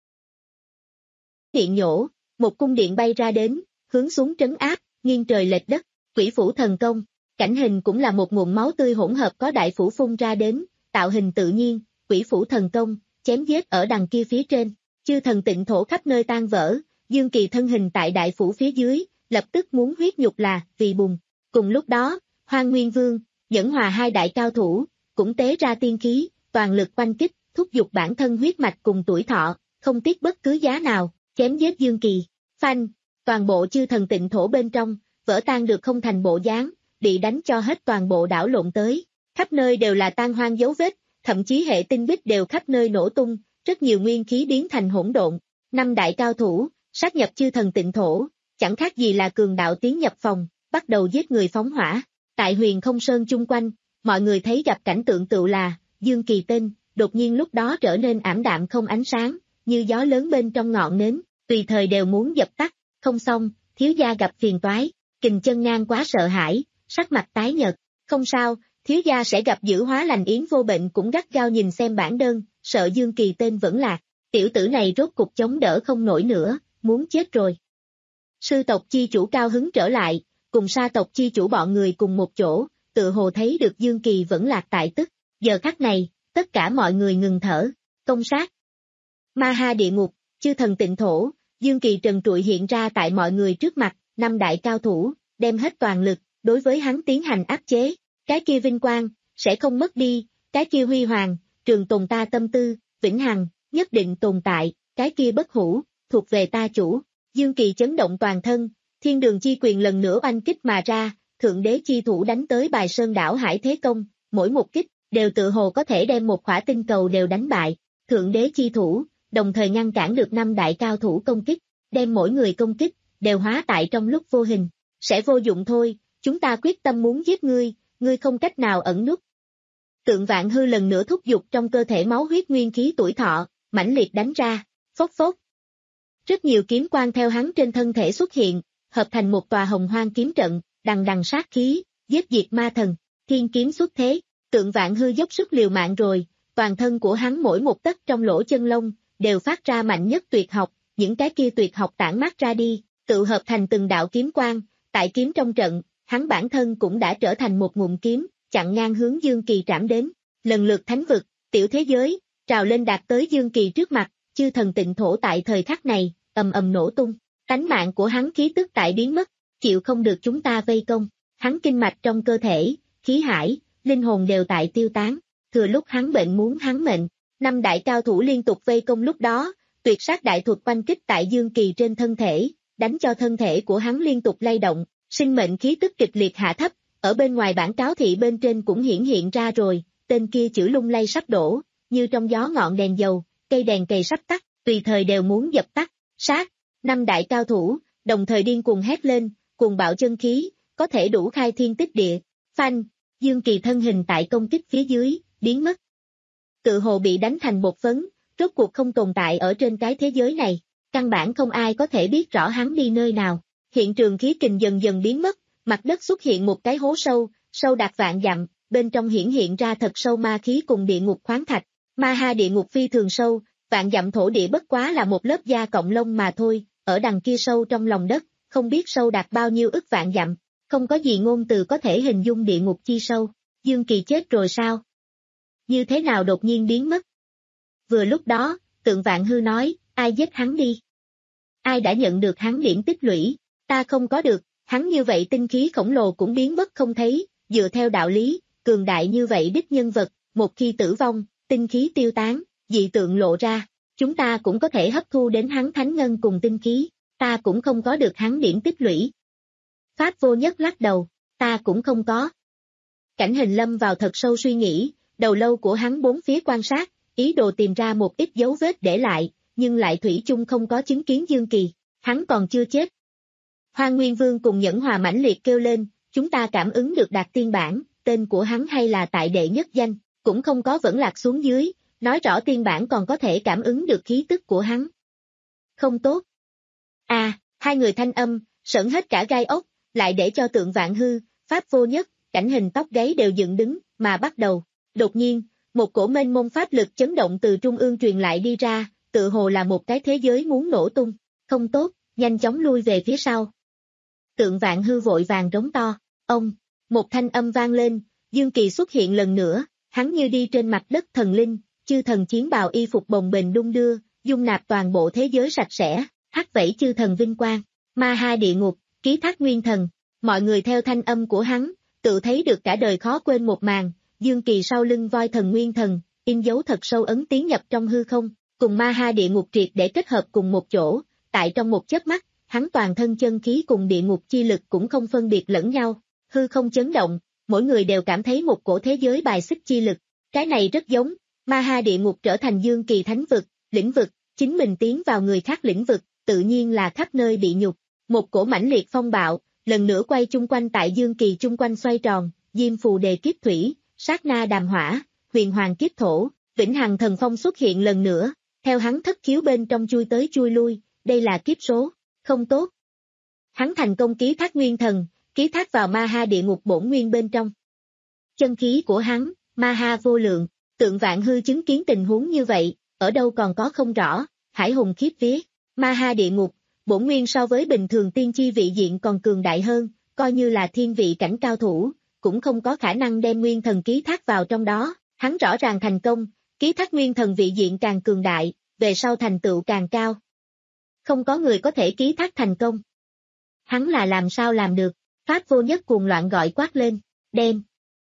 B: Điện nhổ, một cung điện bay ra đến, hướng xuống trấn áp, nghiêng trời lệch đất, quỷ phủ thần công, cảnh hình cũng là một nguồn máu tươi hỗn hợp có đại phủ phun ra đến, tạo hình tự nhiên, quỷ phủ thần công, chém giết ở đằng kia phía trên, chư thần tịnh thổ khắp nơi tan vỡ, Dương Kỳ thân hình tại đại phủ phía dưới, lập tức muốn huyết nhục là vì bùng. Cùng lúc đó, Hoang Nguyên Vương, Nhẫn Hòa hai đại cao thủ, cũng tế ra tiên khí, toàn lực oanh kích, thúc giục bản thân huyết mạch cùng tuổi thọ, không tiếc bất cứ giá nào, chém giết Dương Kỳ. Phanh, toàn bộ chư thần tịnh thổ bên trong, vỡ tan được không thành bộ dáng, bị đánh cho hết toàn bộ đảo lộn tới, khắp nơi đều là tan hoang dấu vết, thậm chí hệ tinh bích đều khắp nơi nổ tung, rất nhiều nguyên khí biến thành hỗn độn. Năm đại cao thủ, sát nhập chư thần tịnh thổ, chẳng khác gì là cường đạo tiến nhập phòng, bắt đầu giết người phóng hỏa. Tại Huyền Không Sơn chung quanh, mọi người thấy gặp cảnh tượng tựu là, Dương Kỳ tên, đột nhiên lúc đó trở nên ảm đạm không ánh sáng, như gió lớn bên trong ngọn nến, tùy thời đều muốn dập tắt, không xong, thiếu gia gặp phiền toái, Kình Chân Ngang quá sợ hãi, sắc mặt tái nhợt, không sao, thiếu gia sẽ gặp dữ hóa lành yến vô bệnh cũng gắt gao nhìn xem bản đơn, sợ Dương Kỳ tên vẫn lạc, tiểu tử này rốt cục chống đỡ không nổi nữa, muốn chết rồi. Sư tộc chi chủ cao hứng trở lại, cùng sa tộc chi chủ bọn người cùng một chỗ, tự hồ thấy được Dương Kỳ vẫn lạc tại tức, giờ khắc này, tất cả mọi người ngừng thở, công sát. Ma ha địa ngục, chư thần tịnh thổ, Dương Kỳ trần trụi hiện ra tại mọi người trước mặt, năm đại cao thủ, đem hết toàn lực, đối với hắn tiến hành áp chế, cái kia vinh quang, sẽ không mất đi, cái kia huy hoàng, trường tồn ta tâm tư, vĩnh hằng, nhất định tồn tại, cái kia bất hủ, thuộc về ta chủ. Dương Kỳ chấn động toàn thân, thiên đường chi quyền lần nữa oanh kích mà ra, thượng đế chi thủ đánh tới Bài Sơn đảo Hải Thế Công, mỗi một kích, đều tự hồ có thể đem một khỏa tinh cầu đều đánh bại, thượng đế chi thủ, đồng thời ngăn cản được năm đại cao thủ công kích, đem mỗi người công kích, đều hóa tại trong lúc vô hình, sẽ vô dụng thôi, chúng ta quyết tâm muốn giết ngươi, ngươi không cách nào ẩn núp. Tượng Vạn Hư lần nữa thúc giục trong cơ thể máu huyết nguyên khí tuổi thọ, mãnh liệt đánh ra, phốc phốc. Rất nhiều kiếm quang theo hắn trên thân thể xuất hiện, hợp thành một tòa hồng hoang kiếm trận, đằng đằng sát khí, giết diệt ma thần, thiên kiếm xuất thế, Tượng Vạn Hư dốc sức liều mạng rồi, toàn thân của hắn mỗi một tấc trong lỗ chân lông, đều phát ra mạnh nhất tuyệt học, những cái kia tuyệt học tản mát ra đi, tự hợp thành từng đạo kiếm quang, tại kiếm trong trận, hắn bản thân cũng đã trở thành một ngụm kiếm, chặn ngang hướng Dương Kỳ trảm đến, lần lượt thánh vực, tiểu thế giới, trào lên đạt tới Dương Kỳ trước mặt, chư thần tịnh thổ tại thời khắc này, ầm ầm nổ tung, tánh mạng của hắn khí tức tại biến mất, chịu không được chúng ta vây công, hắn kinh mạch trong cơ thể, khí hải, linh hồn đều tại tiêu tán, thừa lúc hắn bệnh muốn hắn mệnh, năm đại cao thủ liên tục vây công lúc đó, tuyệt sát đại thuật oanh kích tại Dương Kỳ trên thân thể, đánh cho thân thể của hắn liên tục lay động, sinh mệnh khí tức kịch liệt hạ thấp, ở bên ngoài bản cáo thị bên trên cũng hiển hiện ra rồi, tên kia chữ lung lay sắp đổ, như trong gió ngọn đèn dầu, cây đèn cầy sắp tắt, tùy thời đều muốn dập tắt, sát, năm đại cao thủ, đồng thời điên cuồng hét lên, cuồng bạo chân khí, có thể đủ khai thiên tích địa, phanh, Dương Kỳ thân hình tại công kích phía dưới, biến mất. Tự hồ bị đánh thành bột phấn, rốt cuộc không tồn tại ở trên cái thế giới này, căn bản không ai có thể biết rõ hắn đi nơi nào, hiện trường khí kình dần dần biến mất, mặt đất xuất hiện một cái hố sâu, sâu đạt vạn dặm, bên trong hiển hiện ra thật sâu ma khí cùng địa ngục khoáng thạch, ma ha địa ngục phi thường sâu, vạn dặm thổ địa bất quá là một lớp da cọng lông mà thôi, ở đằng kia sâu trong lòng đất, không biết sâu đạt bao nhiêu ức vạn dặm, không có gì ngôn từ có thể hình dung địa ngục chi sâu, Dương Kỳ chết rồi sao? Như thế nào đột nhiên biến mất? Vừa lúc đó, Tượng Vạn Hư nói, ai giết hắn đi? Ai đã nhận được hắn điểm tích lũy? Ta không có được, hắn như vậy tinh khí khổng lồ cũng biến mất không thấy, dựa theo đạo lý, cường đại như vậy đích nhân vật, một khi tử vong, tinh khí tiêu tán, dị tượng lộ ra, chúng ta cũng có thể hấp thu đến hắn thánh ngân cùng tinh khí, ta cũng không có được hắn điểm tích lũy. Pháp Vô Nhất lắc đầu, ta cũng không có. Cảnh Hình lâm vào thật sâu suy nghĩ, đầu lâu của hắn bốn phía quan sát, ý đồ tìm ra một ít dấu vết để lại, nhưng lại thủy chung không có chứng kiến Dương Kỳ, hắn còn chưa chết. Hoang Nguyên Vương cùng Nhẫn Hòa mãnh liệt kêu lên, chúng ta cảm ứng được đạt tiên bản, tên của hắn hay là tại đệ nhất danh, cũng không có vẫn lạc xuống dưới, nói rõ tiên bản còn có thể cảm ứng được khí tức của hắn. Không tốt. À, hai người thanh âm, sởn hết cả gai ốc, lại để cho Tượng Vạn Hư, Pháp Vô Nhất, Cảnh Hình tóc gáy đều dựng đứng, mà bắt đầu. Đột nhiên, một cổ mênh mông pháp lực chấn động từ trung ương truyền lại đi ra, tự hồ là một cái thế giới muốn nổ tung. Không tốt, nhanh chóng lui về phía sau. Tượng Vạn Hư vội vàng rống to. Ông, một thanh âm vang lên, Dương Kỳ xuất hiện lần nữa, hắn như đi trên mặt đất thần linh, chư thần chiến bào y phục bồng bềnh đung đưa, dung nạp toàn bộ thế giới sạch sẽ, hắt vẫy chư thần vinh quang. Ma ha địa ngục, ký thác nguyên thần. Mọi người theo thanh âm của hắn, tự thấy được cả đời khó quên một màn. Dương Kỳ sau lưng voi thần nguyên thần, in dấu thật sâu ấn tiến nhập trong hư không, cùng ma ha địa ngục triệt để kết hợp cùng một chỗ, tại trong một chớp mắt, hắn toàn thân chân khí cùng địa ngục chi lực cũng không phân biệt lẫn nhau, hư không chấn động, mỗi người đều cảm thấy một cổ thế giới bài xích chi lực, cái này rất giống, ma ha địa ngục trở thành Dương Kỳ thánh vực, lĩnh vực, chính mình tiến vào người khác lĩnh vực, tự nhiên là khắp nơi bị nhục, một cổ mãnh liệt phong bạo, lần nữa quay chung quanh tại Dương Kỳ chung quanh xoay tròn, diêm phù đề kiếp thủy, sát na đàm hỏa, huyền hoàng kiếp thổ, vĩnh hằng thần phong xuất hiện lần nữa, theo hắn thất khiếu bên trong chui tới chui lui, đây là kiếp số, không tốt. Hắn thành công ký thác nguyên thần, ký thác vào ma ha địa ngục bổn nguyên bên trong. Chân khí của hắn, ma ha vô lượng, Tượng Vạn Hư chứng kiến tình huống như vậy, ở đâu còn có không rõ, hải hùng khiếp vía, ma ha địa ngục, bổn nguyên so với bình thường tiên chi vị diện còn cường đại hơn, coi như là thiên vị cảnh cao thủ, cũng không có khả năng đem nguyên thần ký thác vào trong đó, hắn rõ ràng thành công, ký thác nguyên thần vị diện càng cường đại, về sau thành tựu càng cao. Không có người có thể ký thác thành công. Hắn là làm sao làm được, Pháp Vô Nhất cuồng loạn gọi quát lên, đem.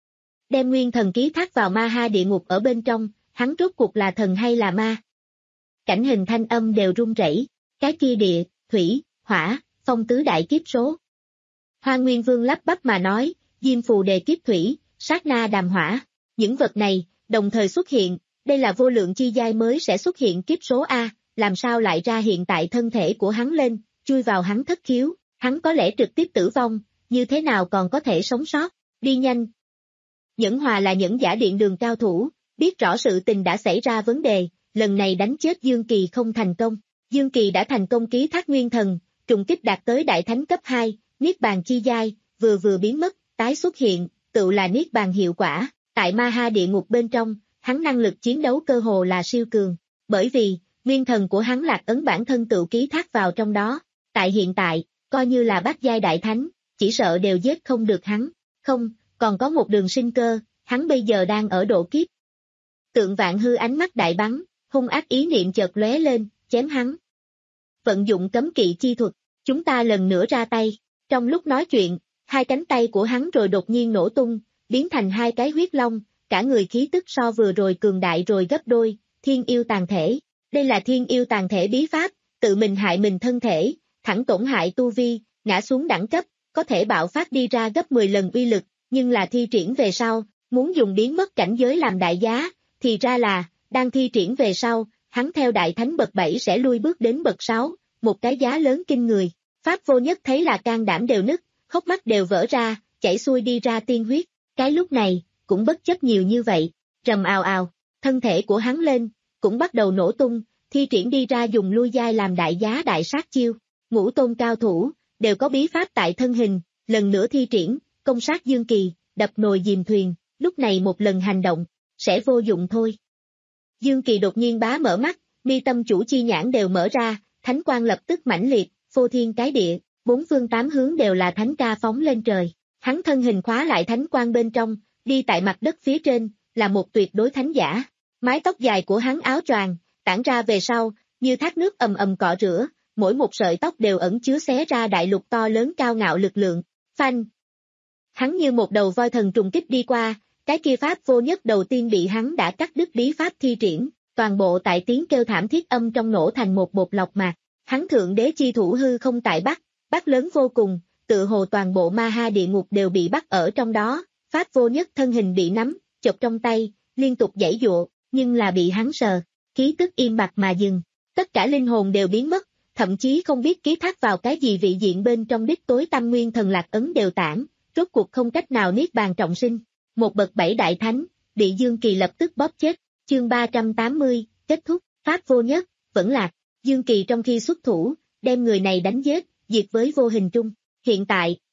B: Đem nguyên thần ký thác vào ma ha địa ngục ở bên trong, hắn rốt cuộc là thần hay là ma? Cảnh Hình thanh âm đều run rẩy, cái kia địa, thủy, hỏa, phong tứ đại kiếp số. Hoa Nguyên Vương lắp bắp mà nói, diêm phù đề kiếp thủy, sát na đàm hỏa, những vật này, đồng thời xuất hiện, đây là vô lượng chi giai mới sẽ xuất hiện kiếp số A, làm sao lại ra hiện tại thân thể của hắn lên, chui vào hắn thất khiếu, hắn có lẽ trực tiếp tử vong, như thế nào còn có thể sống sót, đi nhanh. Nhẫn Hòa là nhẫn giả điện đường cao thủ, biết rõ sự tình đã xảy ra vấn đề, lần này đánh chết Dương Kỳ không thành công, Dương Kỳ đã thành công ký thác nguyên thần, trùng kích đạt tới đại thánh cấp hai, niết bàn chi giai, vừa vừa biến mất, tái xuất hiện, tự là niết bàn hiệu quả, tại ma ha địa ngục bên trong, hắn năng lực chiến đấu cơ hồ là siêu cường, bởi vì, nguyên thần của hắn lạc ấn bản thân tự ký thác vào trong đó, tại hiện tại, coi như là bát giai đại thánh, chỉ sợ đều giết không được hắn, không, còn có một đường sinh cơ, hắn bây giờ đang ở độ kiếp. Tượng Vạn Hư ánh mắt đại bắn, hung ác ý niệm chợt lóe lên, chém hắn. Vận dụng cấm kỵ chi thuật, chúng ta lần nữa ra tay, trong lúc nói chuyện, hai cánh tay của hắn rồi đột nhiên nổ tung, biến thành hai cái huyết long, cả người khí tức so vừa rồi cường đại rồi gấp đôi, thiên yêu tàn thể. Đây là thiên yêu tàn thể bí pháp, tự mình hại mình thân thể, thẳng tổn hại tu vi, ngã xuống đẳng cấp, có thể bạo phát đi ra gấp mười lần uy lực, nhưng là thi triển về sau, muốn dùng biến mất cảnh giới làm đại giá, thì ra là, đang thi triển về sau, hắn theo đại thánh bậc bảy sẽ lui bước đến bậc sáu, một cái giá lớn kinh người. Pháp Vô Nhất thấy là can đảm đều nứt, hốc mắt đều vỡ ra, chảy xuôi đi ra tiên huyết, cái lúc này, cũng bất chấp nhiều như vậy, rầm ào ào, thân thể của hắn lên, cũng bắt đầu nổ tung, thi triển đi ra dùng lui giai làm đại giá đại sát chiêu, ngũ tôn cao thủ, đều có bí pháp tại thân hình, lần nữa thi triển, công sát Dương Kỳ, đập nồi dìm thuyền, lúc này một lần hành động, sẽ vô dụng thôi. Dương Kỳ đột nhiên bá mở mắt, mi tâm chủ chi nhãn đều mở ra, thánh quang lập tức mãnh liệt, phô thiên cái địa, bốn phương tám hướng đều là thánh ca phóng lên trời, hắn thân hình khóa lại thánh quang bên trong, đi tại mặt đất phía trên, là một tuyệt đối thánh giả, mái tóc dài của hắn áo choàng, tản ra về sau, như thác nước ầm ầm cọ rửa, mỗi một sợi tóc đều ẩn chứa xé ra đại lục to lớn cao ngạo lực lượng, phanh. Hắn như một đầu voi thần trùng kích đi qua, cái kia Pháp Vô Nhất đầu tiên bị hắn đã cắt đứt bí pháp thi triển, toàn bộ tại tiếng kêu thảm thiết âm trong nổ thành một bột lọc mạc, hắn thượng đế chi thủ hư không tại Bắc, Bắc lớn vô cùng, tự hồ toàn bộ ma ha địa ngục đều bị bắt ở trong đó, Pháp Vô Nhất thân hình bị nắm, chộp trong tay, liên tục giãy giụa, nhưng là bị hắn sờ, khí tức im bặt mà dừng, tất cả linh hồn đều biến mất, thậm chí không biết ký thác vào cái gì vị diện bên trong đích tối tâm nguyên thần lạc ấn đều tản, rốt cuộc không cách nào niết bàn trọng sinh. Một bậc bảy đại thánh, bị Dương Kỳ lập tức bóp chết, chương ba trăm tám mươi, kết thúc, Pháp Vô Nhất, vẫn lạc, Dương Kỳ trong khi xuất thủ, đem người này đánh giết, diệt với vô hình trung. Hiện tại,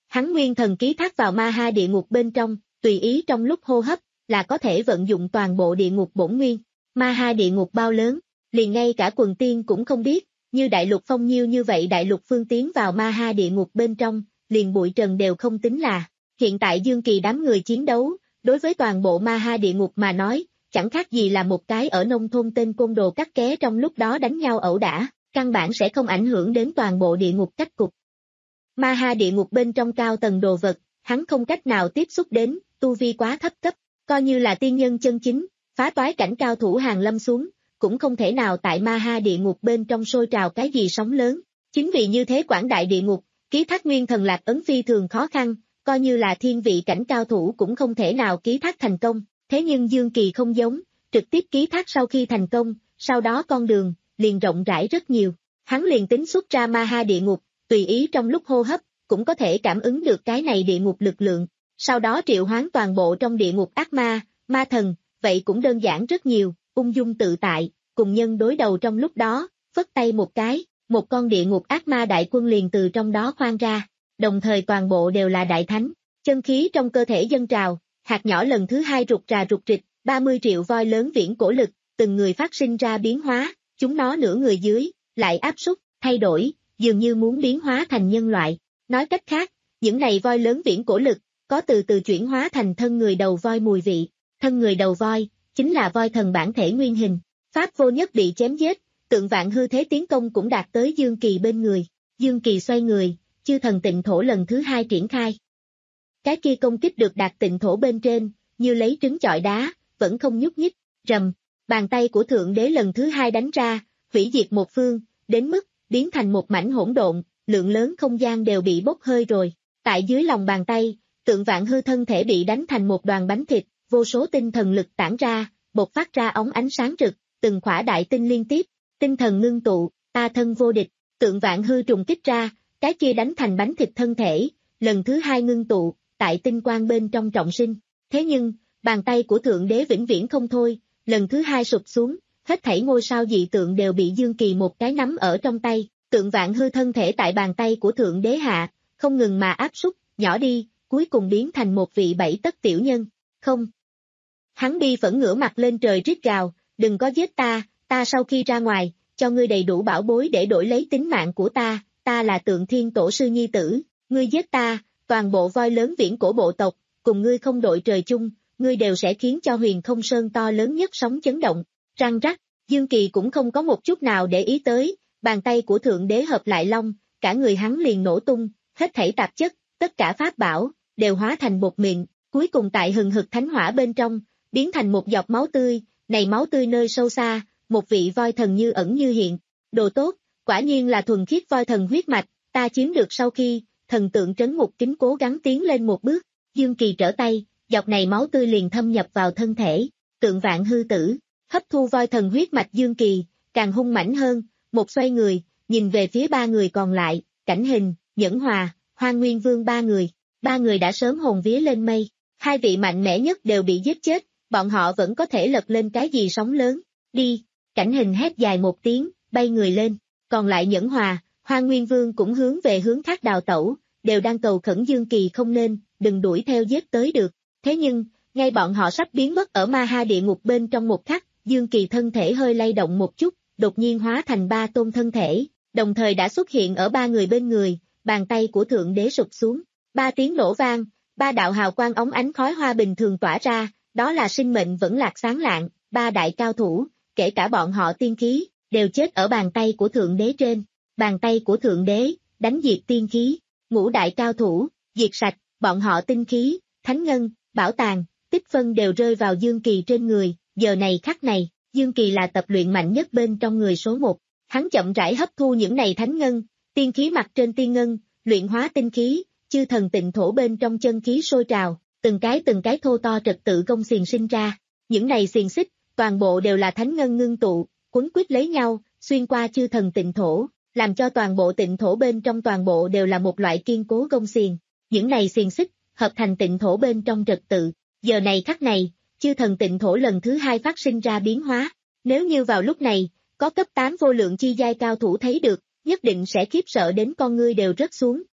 B: Hắn nguyên thần ký thác vào ma ha địa ngục bên trong, tùy ý trong lúc hô hấp, là có thể vận dụng toàn bộ địa ngục bổn nguyên. Ma ha địa ngục bao lớn, liền ngay cả quần tiên cũng không biết, như đại lục phong nhiêu như vậy đại lục phương tiến vào ma ha địa ngục bên trong, liền bụi trần đều không tính là. Hiện tại Dương Kỳ đám người chiến đấu, đối với toàn bộ ma ha địa ngục mà nói, chẳng khác gì là một cái ở nông thôn tên côn đồ cắt ké trong lúc đó đánh nhau ẩu đả, căn bản sẽ không ảnh hưởng đến toàn bộ địa ngục cách cục. Ma ha địa ngục bên trong cao tầng đồ vật, hắn không cách nào tiếp xúc đến, tu vi quá thấp cấp, coi như là tiên nhân chân chính, phá toái cảnh cao thủ hàng lâm xuống, cũng không thể nào tại ma ha địa ngục bên trong sôi trào cái gì sóng lớn. Chính vì như thế quảng đại địa ngục, ký thác nguyên thần lạc ấn phi thường khó khăn, coi như là thiên vị cảnh cao thủ cũng không thể nào ký thác thành công, thế nhưng Dương Kỳ không giống, trực tiếp ký thác sau khi thành công, sau đó con đường, liền rộng rãi rất nhiều. Hắn liền tính xuất ra ma ha địa ngục, tùy ý trong lúc hô hấp, cũng có thể cảm ứng được cái này địa ngục lực lượng, sau đó triệu hoán toàn bộ trong địa ngục ác ma, ma thần, vậy cũng đơn giản rất nhiều, ung dung tự tại, cùng nhân đối đầu trong lúc đó, phất tay một cái, một con địa ngục ác ma đại quân liền từ trong đó khoan ra, đồng thời toàn bộ đều là đại thánh, chân khí trong cơ thể dâng trào, hạt nhỏ lần thứ hai rụt rà rụt rịch, ba mươi triệu voi lớn viễn cổ lực, từng người phát sinh ra biến hóa, chúng nó nửa người dưới, lại áp súc, thay đổi, dường như muốn biến hóa thành nhân loại. Nói cách khác, những này voi lớn viễn cổ lực, có từ từ chuyển hóa thành thân người đầu voi mùi vị, thân người đầu voi, chính là voi thần bản thể nguyên hình. Pháp vô nhất bị chém giết, tượng vạn hư thế tiến công cũng đạt tới Dương Kỳ bên người. Dương Kỳ xoay người, chư thần tịnh thổ lần thứ hai triển khai. Cái kia công kích được đạt tịnh thổ bên trên, như lấy trứng chọi đá, vẫn không nhúc nhích, rầm, bàn tay của Thượng Đế lần thứ hai đánh ra, hủy diệt một phương, đến mức, biến thành một mảnh hỗn độn, lượng lớn không gian đều bị bốc hơi rồi. Tại dưới lòng bàn tay, tượng vạn hư thân thể bị đánh thành một đoàn bánh thịt, vô số tinh thần lực tản ra, bộc phát ra ống ánh sáng rực, từng khỏa đại tinh liên tiếp, tinh thần ngưng tụ, ta thân vô địch, tượng vạn hư trùng kích ra, cái kia đánh thành bánh thịt thân thể, lần thứ hai ngưng tụ, tại tinh quang bên trong trọng sinh. Thế nhưng, bàn tay của Thượng Đế vĩnh viễn không thôi, lần thứ hai sụp xuống, hết thảy ngôi sao dị tượng đều bị Dương Kỳ một cái nắm ở trong tay, tượng vạn hư thân thể tại bàn tay của Thượng Đế hạ, không ngừng mà áp súc, nhỏ đi, cuối cùng biến thành một vị bảy tấc tiểu nhân, không. Hắn bi phẫn ngửa mặt lên trời rít gào, đừng có giết ta, ta sau khi ra ngoài, cho ngươi đầy đủ bảo bối để đổi lấy tính mạng của ta, ta là Tượng Thiên Tổ sư nhi tử, ngươi giết ta, toàn bộ voi lớn viễn cổ bộ tộc, cùng ngươi không đội trời chung, ngươi đều sẽ khiến cho huyền không sơn to lớn nhất sóng chấn động, răng rắc, Dương Kỳ cũng không có một chút nào để ý tới, bàn tay của Thượng Đế hợp lại long, cả người hắn liền nổ tung, hết thảy tạp chất, tất cả pháp bảo, đều hóa thành bột mịn, cuối cùng tại hừng hực thánh hỏa bên trong, biến thành một giọt máu tươi, này máu tươi nơi sâu xa, một vị voi thần như ẩn như hiện, đồ tốt, quả nhiên là thuần khiết voi thần huyết mạch, ta chiếm được sau khi, thần tượng trấn ngục kính cố gắng tiến lên một bước, Dương Kỳ trở tay, giọt này máu tươi liền thâm nhập vào thân thể, tượng vạn hư tử, hấp thu voi thần huyết mạch Dương Kỳ, càng hung mãnh hơn, một xoay người, nhìn về phía ba người còn lại, Cảnh Hình, Nhẫn Hòa, Hoang Nguyên Vương ba người, ba người đã sớm hồn vía lên mây, hai vị mạnh mẽ nhất đều bị giết chết, bọn họ vẫn có thể lật lên cái gì sóng lớn, đi, Cảnh Hình hét dài một tiếng, bay người lên, còn lại Nhẫn Hòa, Hoang Nguyên Vương cũng hướng về hướng khác đào tẩu, đều đang cầu khẩn Dương Kỳ không nên, đừng đuổi theo giết tới được, thế nhưng, ngay bọn họ sắp biến mất ở ma ha địa ngục bên trong một khắc, Dương Kỳ thân thể hơi lay động một chút, đột nhiên hóa thành ba tôn thân thể, đồng thời đã xuất hiện ở ba người bên người, bàn tay của Thượng Đế sụp xuống, ba tiếng nổ vang, ba đạo hào quang óng ánh khói hoa bình thường tỏa ra, đó là sinh mệnh vẫn lạc sáng lạng, ba đại cao thủ, kể cả bọn họ tiên khí, đều chết ở bàn tay của Thượng Đế trên, bàn tay của Thượng Đế, đánh diệt tiên khí, ngũ đại cao thủ, diệt sạch, bọn họ tinh khí, thánh ngân, bảo tàng, tích phân đều rơi vào Dương Kỳ trên người, giờ này khắc này, Dương Kỳ là tập luyện mạnh nhất bên trong người số một, hắn chậm rãi hấp thu những này thánh ngân, tiên khí mặt trên tiên ngân, luyện hóa tinh khí, chư thần tịnh thổ bên trong chân khí sôi trào, từng cái từng cái thô to trật tự gông xiềng sinh ra, những này xiềng xích, toàn bộ đều là thánh ngân ngưng tụ, quấn quýt lấy nhau, xuyên qua chư thần tịnh thổ, làm cho toàn bộ tịnh thổ bên trong toàn bộ đều là một loại kiên cố gông xiềng, những này xiềng xích, hợp thành tịnh thổ bên trong trật tự, giờ này khắc này, chư thần tịnh thổ lần thứ hai phát sinh ra biến hóa, nếu như vào lúc này, có cấp tám vô lượng chi giai cao thủ thấy được, nhất định sẽ khiếp sợ đến con ngươi đều rớt xuống,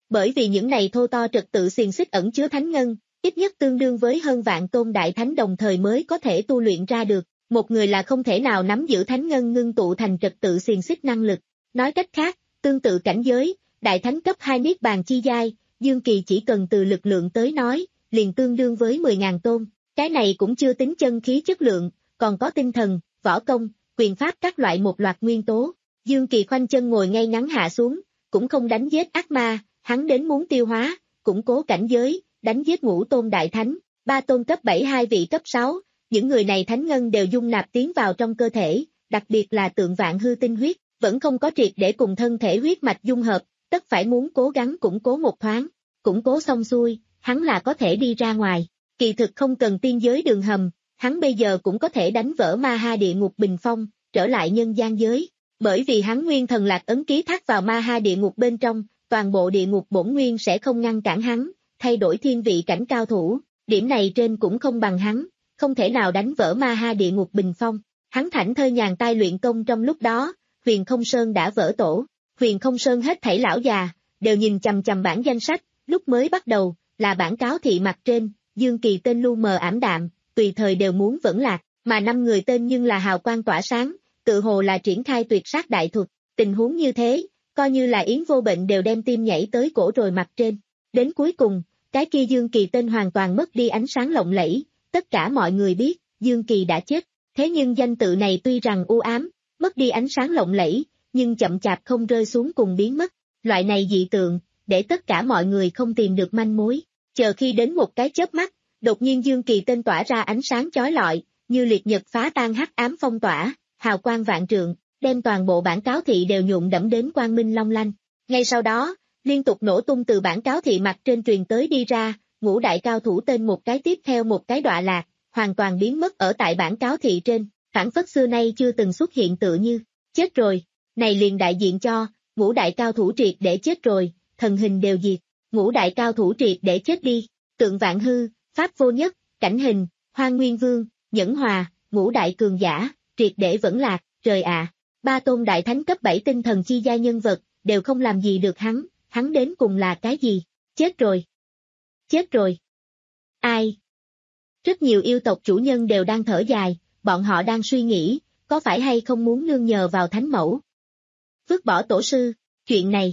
B: Bởi vì những này thô to trật tự xiềng xích ẩn chứa thánh ngân, ít nhất tương đương với hơn vạn tôn đại thánh đồng thời mới có thể tu luyện ra được, một người là không thể nào nắm giữ thánh ngân ngưng tụ thành trật tự xiềng xích năng lực. Nói cách khác, tương tự cảnh giới, đại thánh cấp hai niết bàn chi giai, Dương Kỳ chỉ cần từ lực lượng tới nói, liền tương đương với mười nghìn tôn, cái này cũng chưa tính chân khí chất lượng, còn có tinh thần, võ công, quyền pháp các loại một loạt nguyên tố. Dương Kỳ khoanh chân ngồi ngay ngắn hạ xuống, cũng không đánh giết ác ma, hắn đến muốn tiêu hóa, củng cố cảnh giới, đánh giết ngũ tôn đại thánh, ba tôn cấp bảy hai vị cấp sáu, những người này thánh ngân đều dung nạp tiến vào trong cơ thể, đặc biệt là Tượng Vạn Hư tinh huyết, vẫn không có triệt để cùng thân thể huyết mạch dung hợp, tất phải muốn cố gắng củng cố một thoáng, củng cố xong xuôi, hắn là có thể đi ra ngoài, kỳ thực không cần tiên giới đường hầm, hắn bây giờ cũng có thể đánh vỡ ma ha địa ngục bình phong, trở lại nhân gian giới, bởi vì hắn nguyên thần lạc ấn ký thác vào ma ha địa ngục bên trong, toàn bộ địa ngục bổn nguyên sẽ không ngăn cản hắn, thay đổi thiên vị cảnh cao thủ, điểm này trên cũng không bằng hắn, không thể nào đánh vỡ ma ha địa ngục bình phong, hắn thảnh thơi nhàn tai luyện công trong lúc đó, Huyền Không Sơn đã vỡ tổ, Huyền Không Sơn hết thảy lão già, đều nhìn chằm chằm bản danh sách, lúc mới bắt đầu, là bản cáo thị mặt trên, Dương Kỳ tên lu mờ ảm đạm, tùy thời đều muốn vẫn lạc, mà năm người tên nhưng là hào quang tỏa sáng, tự hồ là triển khai tuyệt sát đại thuật, tình huống như thế, coi như là Yến Vô Bệnh đều đem tim nhảy tới cổ rồi mặt trên. Đến cuối cùng, cái kia Dương Kỳ tên hoàn toàn mất đi ánh sáng lộng lẫy, tất cả mọi người biết, Dương Kỳ đã chết, thế nhưng danh tự này tuy rằng u ám, mất đi ánh sáng lộng lẫy, nhưng chậm chạp không rơi xuống cùng biến mất, loại này dị tượng, để tất cả mọi người không tìm được manh mối, chờ khi đến một cái chớp mắt, đột nhiên Dương Kỳ tên tỏa ra ánh sáng chói lọi, như liệt nhật phá tan hắc ám phong tỏa, hào quang vạn trượng, đem toàn bộ bản cáo thị đều nhuộm đẫm đến quang minh long lanh. Ngay sau đó, liên tục nổ tung từ bản cáo thị mặt trên truyền tới đi ra, ngũ đại cao thủ tên một cái tiếp theo một cái đọa lạc, hoàn toàn biến mất ở tại bản cáo thị trên, phản phất xưa nay chưa từng xuất hiện tựa như, chết rồi, này liền đại diện cho, ngũ đại cao thủ triệt để chết rồi, thần hình đều diệt, ngũ đại cao thủ triệt để chết đi, Tượng Vạn Hư, Pháp Vô Nhất, Cảnh Hình, Hoang Nguyên Vương, Nhẫn Hòa, ngũ đại cường giả, triệt để vẫn lạc, trời ạ, ba tôn đại thánh cấp bảy tinh thần chi gia nhân vật, đều không làm gì được hắn, hắn đến cùng là cái gì, chết rồi, chết rồi, ai? Rất nhiều yêu tộc chủ nhân đều đang thở dài, bọn họ đang suy nghĩ, có phải hay không muốn nương nhờ vào thánh mẫu. Vứt bỏ tổ sư, chuyện này.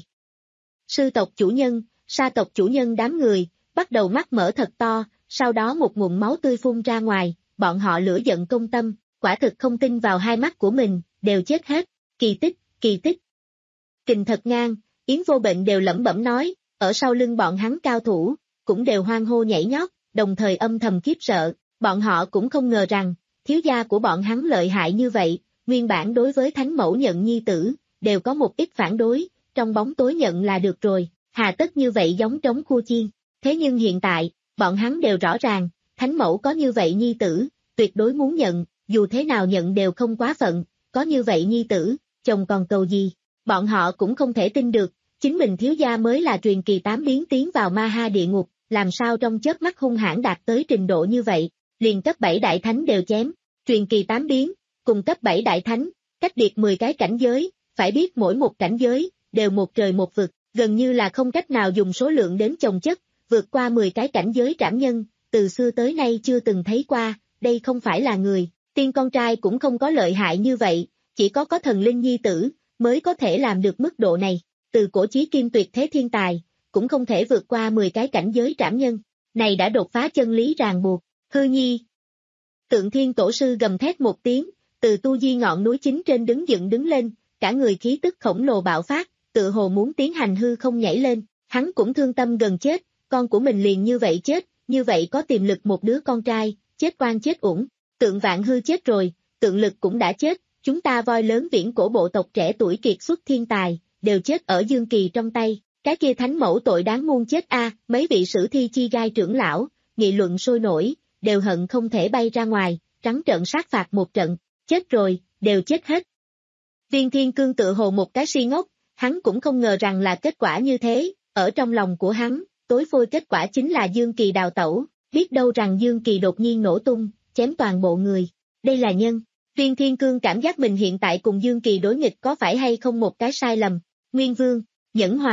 B: Sư tộc chủ nhân, sa tộc chủ nhân đám người, bắt đầu mắt mở thật to, sau đó một ngụm máu tươi phun ra ngoài, bọn họ lửa giận công tâm, quả thực không tin vào hai mắt của mình, đều chết hết, kỳ tích, kỳ tích. Kình thật ngang, Yến Vô Bệnh đều lẩm bẩm nói, ở sau lưng bọn hắn cao thủ, cũng đều hoan hô nhảy nhót, đồng thời âm thầm khiếp sợ, bọn họ cũng không ngờ rằng, thiếu gia của bọn hắn lợi hại như vậy, nguyên bản đối với thánh mẫu nhận nhi tử, đều có một ít phản đối, trong bóng tối nhận là được rồi, hà tất như vậy giống trống khua chiên, thế nhưng hiện tại, bọn hắn đều rõ ràng, thánh mẫu có như vậy nhi tử, tuyệt đối muốn nhận, dù thế nào nhận đều không quá phận, có như vậy nhi tử, chồng còn cầu gì, bọn họ cũng không thể tin được, chính mình thiếu gia mới là truyền kỳ tám biến tiến vào ma ha địa ngục, làm sao trong chớp mắt hung hãn đạt tới trình độ như vậy, liền cấp bảy đại thánh đều chém, truyền kỳ tám biến, cùng cấp bảy đại thánh, cách biệt mười cái cảnh giới, phải biết mỗi một cảnh giới, đều một trời một vực, gần như là không cách nào dùng số lượng đến chồng chất, vượt qua mười cái cảnh giới trảm nhân, từ xưa tới nay chưa từng thấy qua, đây không phải là người, tiên con trai cũng không có lợi hại như vậy, chỉ có có thần linh nhi tử, mới có thể làm được mức độ này, từ cổ chí kim tuyệt thế thiên tài, cũng không thể vượt qua mười cái cảnh giới trảm nhân, này đã đột phá chân lý ràng buộc, hư nhi. Tượng Thiên Tổ sư gầm thét một tiếng, từ tu di ngọn núi chính trên đứng dựng đứng lên, cả người khí tức khổng lồ bạo phát, tự hồ muốn tiến hành hư không nhảy lên, hắn cũng thương tâm gần chết, con của mình liền như vậy chết, như vậy có tiềm lực một đứa con trai, chết oan chết uổng, Tượng Vạn Hư chết rồi, Tượng Lực cũng đã chết, chúng ta voi lớn viễn cổ bộ tộc trẻ tuổi kiệt xuất thiên tài, đều chết ở Dương Kỳ trong tay, cái kia thánh mẫu tội đáng muôn chết a, mấy vị sử thi chi gai trưởng lão, nghị luận sôi nổi, đều hận không thể bay ra ngoài, trắng trợn sát phạt một trận, chết rồi, đều chết hết. Viên Thiên Cương tự hồ một cái si ngốc, hắn cũng không ngờ rằng là kết quả như thế, ở trong lòng của hắn, tối phôi kết quả chính là Dương Kỳ đào tẩu, biết đâu rằng Dương Kỳ đột nhiên nổ tung, chém toàn bộ người, đây là nhân. Viên Thiên Cương cảm giác mình hiện tại cùng Dương Kỳ đối nghịch có phải hay không một cái sai lầm, Nguyên Vương, Nhẫn Hòa,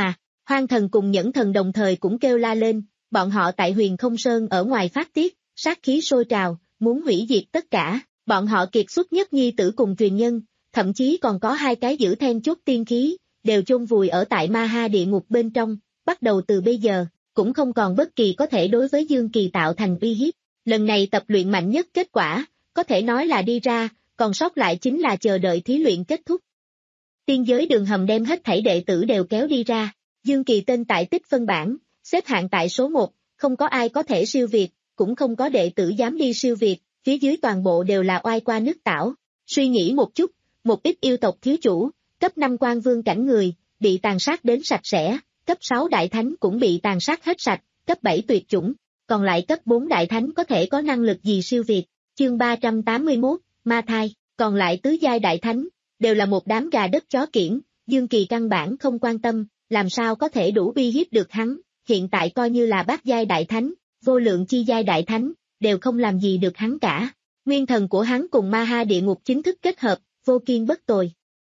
B: Hoang thần cùng Nhẫn thần đồng thời cũng kêu la lên, bọn họ tại Huyền Không Sơn ở ngoài phát tiết, sát khí sôi trào, muốn hủy diệt tất cả, bọn họ kiệt xuất nhất nhi tử cùng truyền nhân, thậm chí còn có hai cái giữ then chốt tiên khí, đều chôn vùi ở tại Ma Ha địa ngục bên trong, bắt đầu từ bây giờ, cũng không còn bất kỳ có thể đối với Dương Kỳ tạo thành uy hiếp. Lần này tập luyện mạnh nhất kết quả, có thể nói là đi ra, còn sót lại chính là chờ đợi thí luyện kết thúc. Tiên giới đường hầm đem hết thảy đệ tử đều kéo đi ra, Dương Kỳ tên tại tích phân bảng, xếp hạng tại số một, không có ai có thể siêu việt, cũng không có đệ tử dám đi siêu việt, phía dưới toàn bộ đều là oai qua nước tảo. Suy nghĩ một chút, một ít yêu tộc thiếu chủ, cấp năm quan vương cảnh người, bị tàn sát đến sạch sẽ, cấp sáu đại thánh cũng bị tàn sát hết sạch, cấp bảy tuyệt chủng, còn lại cấp bốn đại thánh có thể có năng lực gì siêu việt. Chương ba trăm tám mươi mốt, Ma Thai, còn lại tứ giai đại thánh, đều là một đám gà đất chó kiểng, Dương Kỳ căn bản không quan tâm, làm sao có thể đủ uy hiếp được hắn, hiện tại coi như là bát giai đại thánh, vô lượng chi giai đại thánh, đều không làm gì được hắn cả. Nguyên thần của hắn cùng Ma Ha địa ngục chính thức kết hợp, vô kiên bất tồi.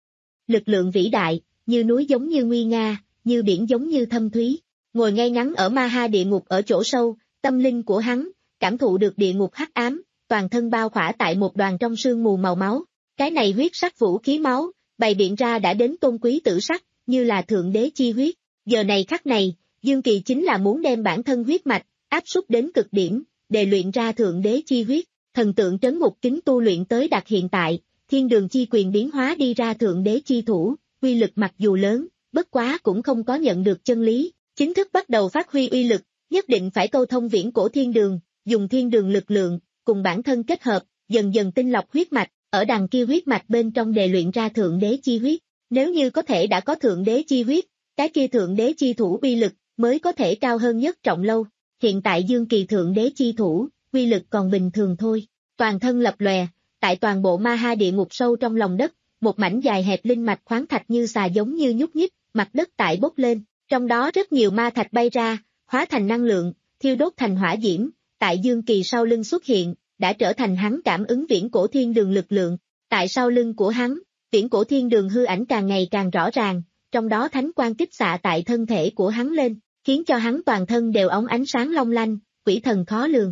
B: Lực lượng vĩ đại, như núi giống như nguy nga, như biển giống như thâm thúy, ngồi ngay ngắn ở Ma Ha địa ngục ở chỗ sâu, tâm linh của hắn, cảm thụ được địa ngục hắc ám, toàn thân bao khỏa tại một đoàn trong sương mù màu máu. Cái này huyết sắc vũ khí máu, bày biện ra đã đến tôn quý tử sắc, như là thượng đế chi huyết. Giờ này khắc này, Dương Kỳ chính là muốn đem bản thân huyết mạch, áp súc đến cực điểm, để luyện ra thượng đế chi huyết, thần tượng trấn ngục kính tu luyện tới đạt hiện tại, thiên đường chi quyền biến hóa đi ra thượng đế chi thủ, uy lực mặc dù lớn, bất quá cũng không có nhận được chân lý, chính thức bắt đầu phát huy uy lực, nhất định phải câu thông viễn cổ thiên đường, dùng thiên đường lực lượng, cùng bản thân kết hợp, dần dần tinh lọc huyết mạch, ở đằng kia huyết mạch bên trong đề luyện ra thượng đế chi huyết. Nếu như có thể đã có thượng đế chi huyết, cái kia thượng đế chi thủ uy lực mới có thể cao hơn nhất trọng lâu. Hiện tại Dương Kỳ thượng đế chi thủ, uy lực còn bình thường thôi. Toàn thân lập lòe, tại toàn bộ Ma Ha địa ngục sâu trong lòng đất, một mảnh dài hẹp linh mạch khoáng thạch như xà giống như nhúc nhích, mặt đất tại bốc lên, trong đó rất nhiều ma thạch bay ra, hóa thành năng lượng, thiêu đốt thành hỏa diễm, tại Dương Kỳ sau lưng xuất hiện, đã trở thành hắn cảm ứng viễn cổ thiên đường lực lượng. Tại sau lưng của hắn, viễn cổ thiên đường hư ảnh càng ngày càng rõ ràng, trong đó thánh quang kích xạ tại thân thể của hắn lên, khiến cho hắn toàn thân đều óng ánh sáng long lanh, quỷ thần khó lường.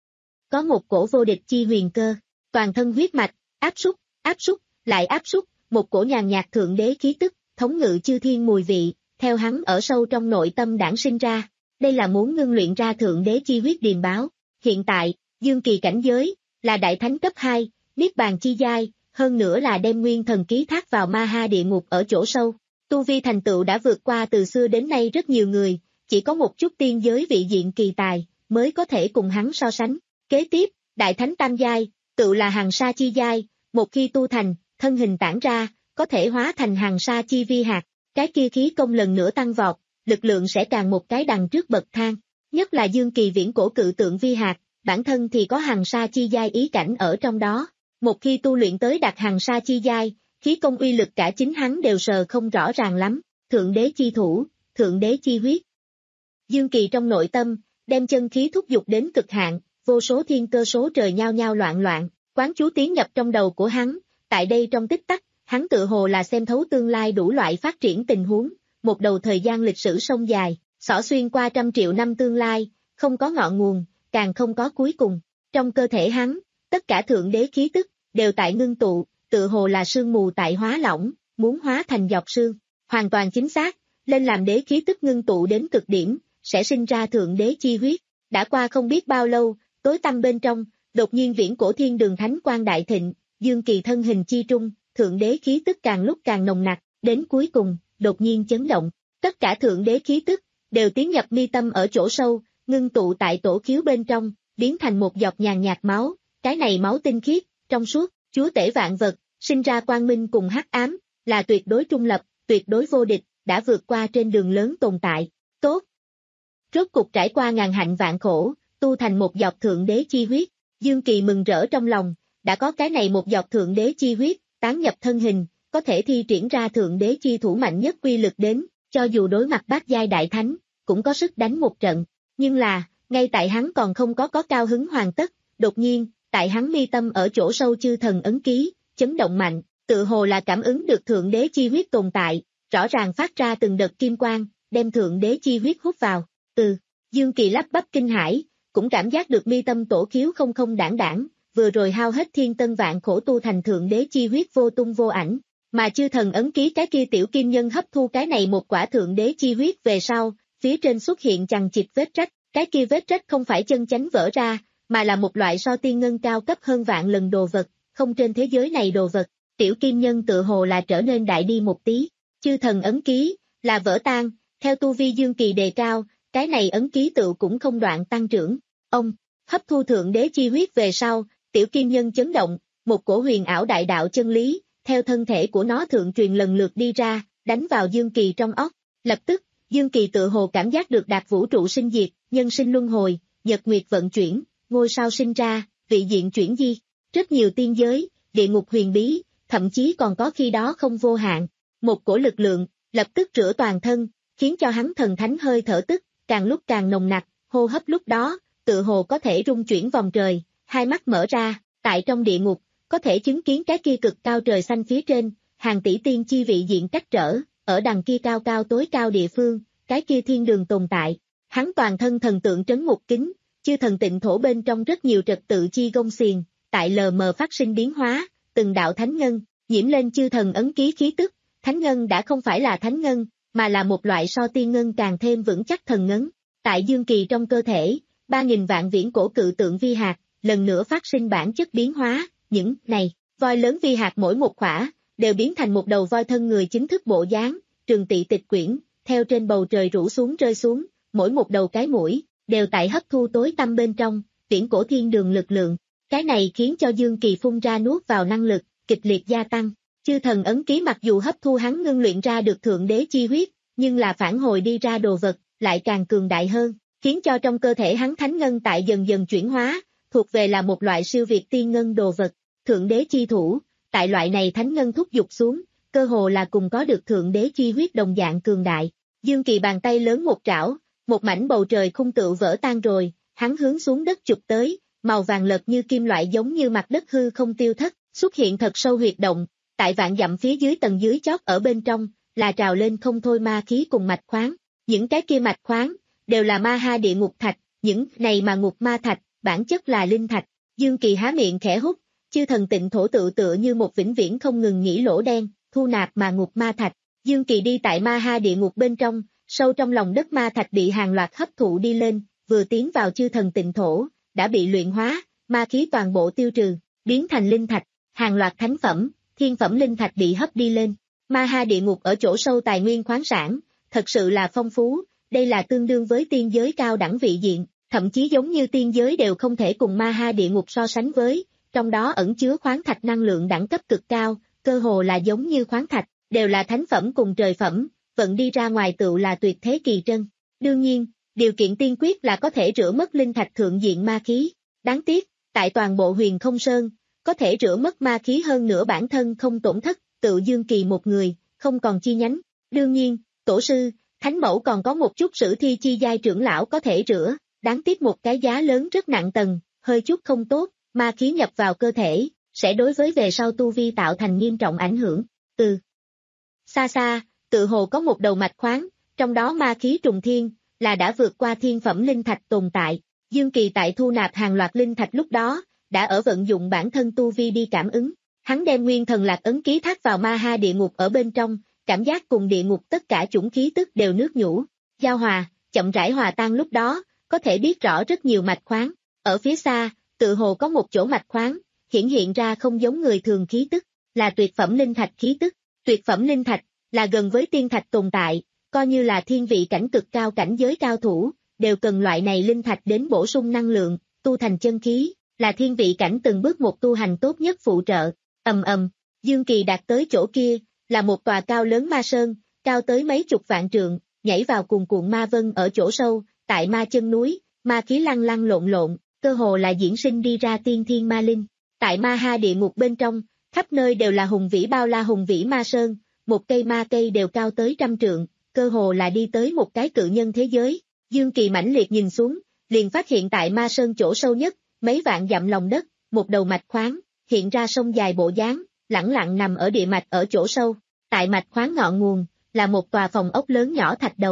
B: Có một cổ vô địch chi huyền cơ, toàn thân huyết mạch, áp súc, áp súc, lại áp súc, một cổ nhàn nhạt thượng đế khí tức, thống ngự chư thiên mùi vị, theo hắn ở sâu trong nội tâm đản sinh ra. Đây là muốn ngưng luyện ra thượng đế chi huyết điềm báo. Hiện tại, Dương Kỳ cảnh giới, là đại thánh cấp hai, niết bàn chi giai, hơn nữa là đem nguyên thần ký thác vào Ma Ha địa ngục ở chỗ sâu. Tu vi thành tựu đã vượt qua từ xưa đến nay rất nhiều người, chỉ có một chút tiên giới vị diện kỳ tài, mới có thể cùng hắn so sánh. Kế tiếp, đại thánh tam giai, tự là hằng sa chi giai, một khi tu thành, thân hình tản ra, có thể hóa thành hằng sa chi vi hạt, cái kia khí công lần nữa tăng vọt, lực lượng sẽ càng một cái đằng trước bậc thang. Nhất là Dương Kỳ viễn cổ cự tượng vi hạt, bản thân thì có hằng sa chi giai ý cảnh ở trong đó. Một khi tu luyện tới đạt hằng sa chi giai, khí công uy lực cả chính hắn đều sờ không rõ ràng lắm. Thượng đế chi thủ, thượng đế chi huyết. Dương Kỳ trong nội tâm, đem chân khí thúc dục đến cực hạn, vô số thiên cơ số trời nhao nhao loạn loạn, quán chú tiến nhập trong đầu của hắn. Tại đây trong tích tắc, hắn tự hồ là xem thấu tương lai đủ loại phát triển tình huống, một đầu thời gian lịch sử sông dài, xỏ xuyên qua trăm triệu năm tương lai, không có ngọn nguồn, càng không có cuối cùng. Trong cơ thể hắn, tất cả thượng đế khí tức, đều tại ngưng tụ, tự hồ là sương mù tại hóa lỏng, muốn hóa thành dọc sương. Hoàn toàn chính xác, lên làm đế khí tức ngưng tụ đến cực điểm, sẽ sinh ra thượng đế chi huyết. Đã qua không biết bao lâu, tối tăm bên trong, đột nhiên viễn cổ thiên đường thánh quang đại thịnh, Dương Kỳ thân hình chi trung, thượng đế khí tức càng lúc càng nồng nặc, đến cuối cùng, đột nhiên chấn động. Tất cả thượng đế khí tức, đều tiến nhập mi tâm ở chỗ sâu, ngưng tụ tại tổ khiếu bên trong, biến thành một giọt nhàn nhạt máu. Cái này máu tinh khiết, trong suốt, chúa tể vạn vật, sinh ra quang minh cùng hắc ám, là tuyệt đối trung lập, tuyệt đối vô địch, đã vượt qua trên đường lớn tồn tại. Tốt! Rốt cục trải qua ngàn hạnh vạn khổ, tu thành một giọt thượng đế chi huyết. Dương Kỳ mừng rỡ trong lòng, đã có cái này một giọt thượng đế chi huyết, tán nhập thân hình, có thể thi triển ra thượng đế chi thủ mạnh nhất uy lực đến, cho dù đối mặt bát giai đại thánh, cũng có sức đánh một trận. Nhưng là, ngay tại hắn còn không có có cao hứng hoàn tất, đột nhiên, tại hắn mi tâm ở chỗ sâu chư thần ấn ký, chấn động mạnh, tự hồ là cảm ứng được thượng đế chi huyết tồn tại, rõ ràng phát ra từng đợt kim quang, đem thượng đế chi huyết hút vào. Ừ, Dương Kỳ lắp bắp kinh hãi, cũng cảm giác được mi tâm tổ khiếu không không đảng đảng, vừa rồi hao hết thiên tân vạn khổ tu thành thượng đế chi huyết vô tung vô ảnh, mà chư thần ấn ký cái kia tiểu kim nhân hấp thu cái này một quả thượng đế chi huyết về sau, phía trên xuất hiện chằng chịt vết rách, cái kia vết rách không phải chân chánh vỡ ra, mà là một loại so tiên ngân cao cấp hơn vạn lần đồ vật, không trên thế giới này đồ vật, tiểu kim nhân tự hồ là trở nên đại đi một tí, chư thần ấn ký, là vỡ tan, theo tu vi Dương Kỳ đề cao, cái này ấn ký tự cũng không đoạn tăng trưởng, ông, hấp thu thượng đế chi huyết về sau, tiểu kim nhân chấn động, một cổ huyền ảo đại đạo chân lý, theo thân thể của nó thượng truyền lần lượt đi ra, đánh vào Dương Kỳ trong óc, lập tức, Dương Kỳ tự hồ cảm giác được đạt vũ trụ sinh diệt, nhân sinh luân hồi, nhật nguyệt vận chuyển, ngôi sao sinh ra, vị diện chuyển di, rất nhiều tiên giới, địa ngục huyền bí, thậm chí còn có khi đó không vô hạn, một cổ lực lượng, lập tức rửa toàn thân, khiến cho hắn thần thánh hơi thở tức, càng lúc càng nồng nặc, hô hấp lúc đó, tự hồ có thể rung chuyển vòng trời, hai mắt mở ra, tại trong địa ngục, có thể chứng kiến cái kia cực cao trời xanh phía trên, hàng tỷ tiên chi vị diện cách trở, ở đằng kia cao cao tối cao địa phương, cái kia thiên đường tồn tại, hắn toàn thân thần tượng trấn ngục kính, chư thần tịnh thổ bên trong rất nhiều trật tự chi gông xiềng, tại lờ mờ phát sinh biến hóa, từng đạo thánh ngân, nhiễm lên chư thần ấn ký khí tức, thánh ngân đã không phải là thánh ngân, mà là một loại so tiên ngân càng thêm vững chắc thần ngấn, tại Dương Kỳ trong cơ thể, ba nghìn vạn viễn cổ cự tượng vi hạt, lần nữa phát sinh bản chất biến hóa, những này, voi lớn vi hạt mỗi một khỏa, đều biến thành một đầu voi thân người chính thức bộ dáng, trường tị tịch quyển, theo trên bầu trời rủ xuống rơi xuống, mỗi một đầu cái mũi, đều tại hấp thu tối tăm bên trong, viễn cổ thiên đường lực lượng, cái này khiến cho Dương Kỳ phun ra nuốt vào năng lực, kịch liệt gia tăng, chư thần ấn ký mặc dù hấp thu hắn ngưng luyện ra được thượng đế chi huyết, nhưng là phản hồi đi ra đồ vật, lại càng cường đại hơn, khiến cho trong cơ thể hắn thánh ngân tại dần dần chuyển hóa, thuộc về là một loại siêu việt tiên ngân đồ vật, thượng đế chi thủ, tại loại này thánh ngân thúc dục xuống, cơ hồ là cùng có được thượng đế chi huyết đồng dạng cường đại. Dương Kỳ bàn tay lớn một trảo, một mảnh bầu trời khung tựu vỡ tan rồi, hắn hướng xuống đất chụp tới, màu vàng lợt như kim loại giống như mặt đất hư không tiêu thất, xuất hiện thật sâu huyệt động, tại vạn dặm phía dưới tầng dưới chót ở bên trong, là trào lên không thôi ma khí cùng mạch khoáng, những cái kia mạch khoáng, đều là ma ha địa ngục thạch, những này mà ngục ma thạch, bản chất là linh thạch, Dương Kỳ há miệng khẽ hút, chư thần tịnh thổ tự tựa như một vĩnh viễn không ngừng nghỉ lỗ đen, thu nạp mà ngục ma thạch, Dương Kỳ đi tại ma ha địa ngục bên trong, sâu trong lòng đất ma thạch bị hàng loạt hấp thụ đi lên, vừa tiến vào chư thần tịnh thổ, đã bị luyện hóa, ma khí toàn bộ tiêu trừ, biến thành linh thạch, hàng loạt thánh phẩm, thiên phẩm linh thạch bị hấp đi lên, ma ha địa ngục ở chỗ sâu tài nguyên khoáng sản, thật sự là phong phú, đây là tương đương với tiên giới cao đẳng vị diện, thậm chí giống như tiên giới đều không thể cùng ma ha địa ngục so sánh với, trong đó ẩn chứa khoáng thạch năng lượng đẳng cấp cực cao, cơ hồ là giống như khoáng thạch, đều là thánh phẩm cùng trời phẩm, vận đi ra ngoài tựu là tuyệt thế kỳ trân. Đương nhiên, điều kiện tiên quyết là có thể rửa mất linh thạch thượng diện ma khí, đáng tiếc, tại toàn bộ huyền không sơn, có thể rửa mất ma khí hơn nữa bản thân không tổn thất, tự Dương Kỳ một người, không còn chi nhánh. Đương nhiên, tổ sư, thánh mẫu còn có một chút sử thi chi giai trưởng lão có thể rửa, đáng tiếc một cái giá lớn rất nặng tầng, hơi chút không tốt, ma khí nhập vào cơ thể, sẽ đối với về sau tu vi tạo thành nghiêm trọng ảnh hưởng. Ừ. Xa xa, tự hồ có một đầu mạch khoáng, trong đó ma khí trùng thiên, là đã vượt qua thiên phẩm linh thạch tồn tại. Dương Kỳ tại thu nạp hàng loạt linh thạch lúc đó, đã ở vận dụng bản thân tu vi đi cảm ứng. Hắn đem nguyên thần lạc ấn ký thác vào ma ha địa ngục ở bên trong, cảm giác cùng địa ngục tất cả chủng khí tức đều nước nhũ, giao hòa, chậm rãi hòa tan lúc đó, có thể biết rõ rất nhiều mạch khoáng. Ở phía xa, tự hồ có một chỗ mạch khoáng, hiển hiện ra không giống người thường khí tức, là tuyệt phẩm linh thạch khí tức. Tuyệt phẩm linh thạch, là gần với tiên thạch tồn tại, coi như là thiên vị cảnh cực cao cảnh giới cao thủ, đều cần loại này linh thạch đến bổ sung năng lượng, tu thành chân khí, là thiên vị cảnh từng bước một tu hành tốt nhất phụ trợ. Ầm ầm, Dương Kỳ đạt tới chỗ kia, là một tòa cao lớn ma sơn, cao tới mấy chục vạn trượng, nhảy vào cuồn cuộn ma vân ở chỗ sâu, tại ma chân núi, ma khí lăng lăng lộn lộn, cơ hồ là diễn sinh đi ra tiên thiên ma linh. Tại ma ha địa ngục bên trong, khắp nơi đều là hùng vĩ bao la hùng vĩ ma sơn, một cây ma cây đều cao tới trăm trượng, cơ hồ là đi tới một cái cự nhân thế giới. Dương Kỳ mãnh liệt nhìn xuống, liền phát hiện tại ma sơn chỗ sâu nhất, mấy vạn dặm lòng đất, một đầu mạch khoáng, hiện ra sông dài bộ dáng, lẳng lặng nằm ở địa mạch ở chỗ sâu. Tại mạch khoáng ngọn nguồn, là một tòa phòng ốc lớn nhỏ thạch đầu.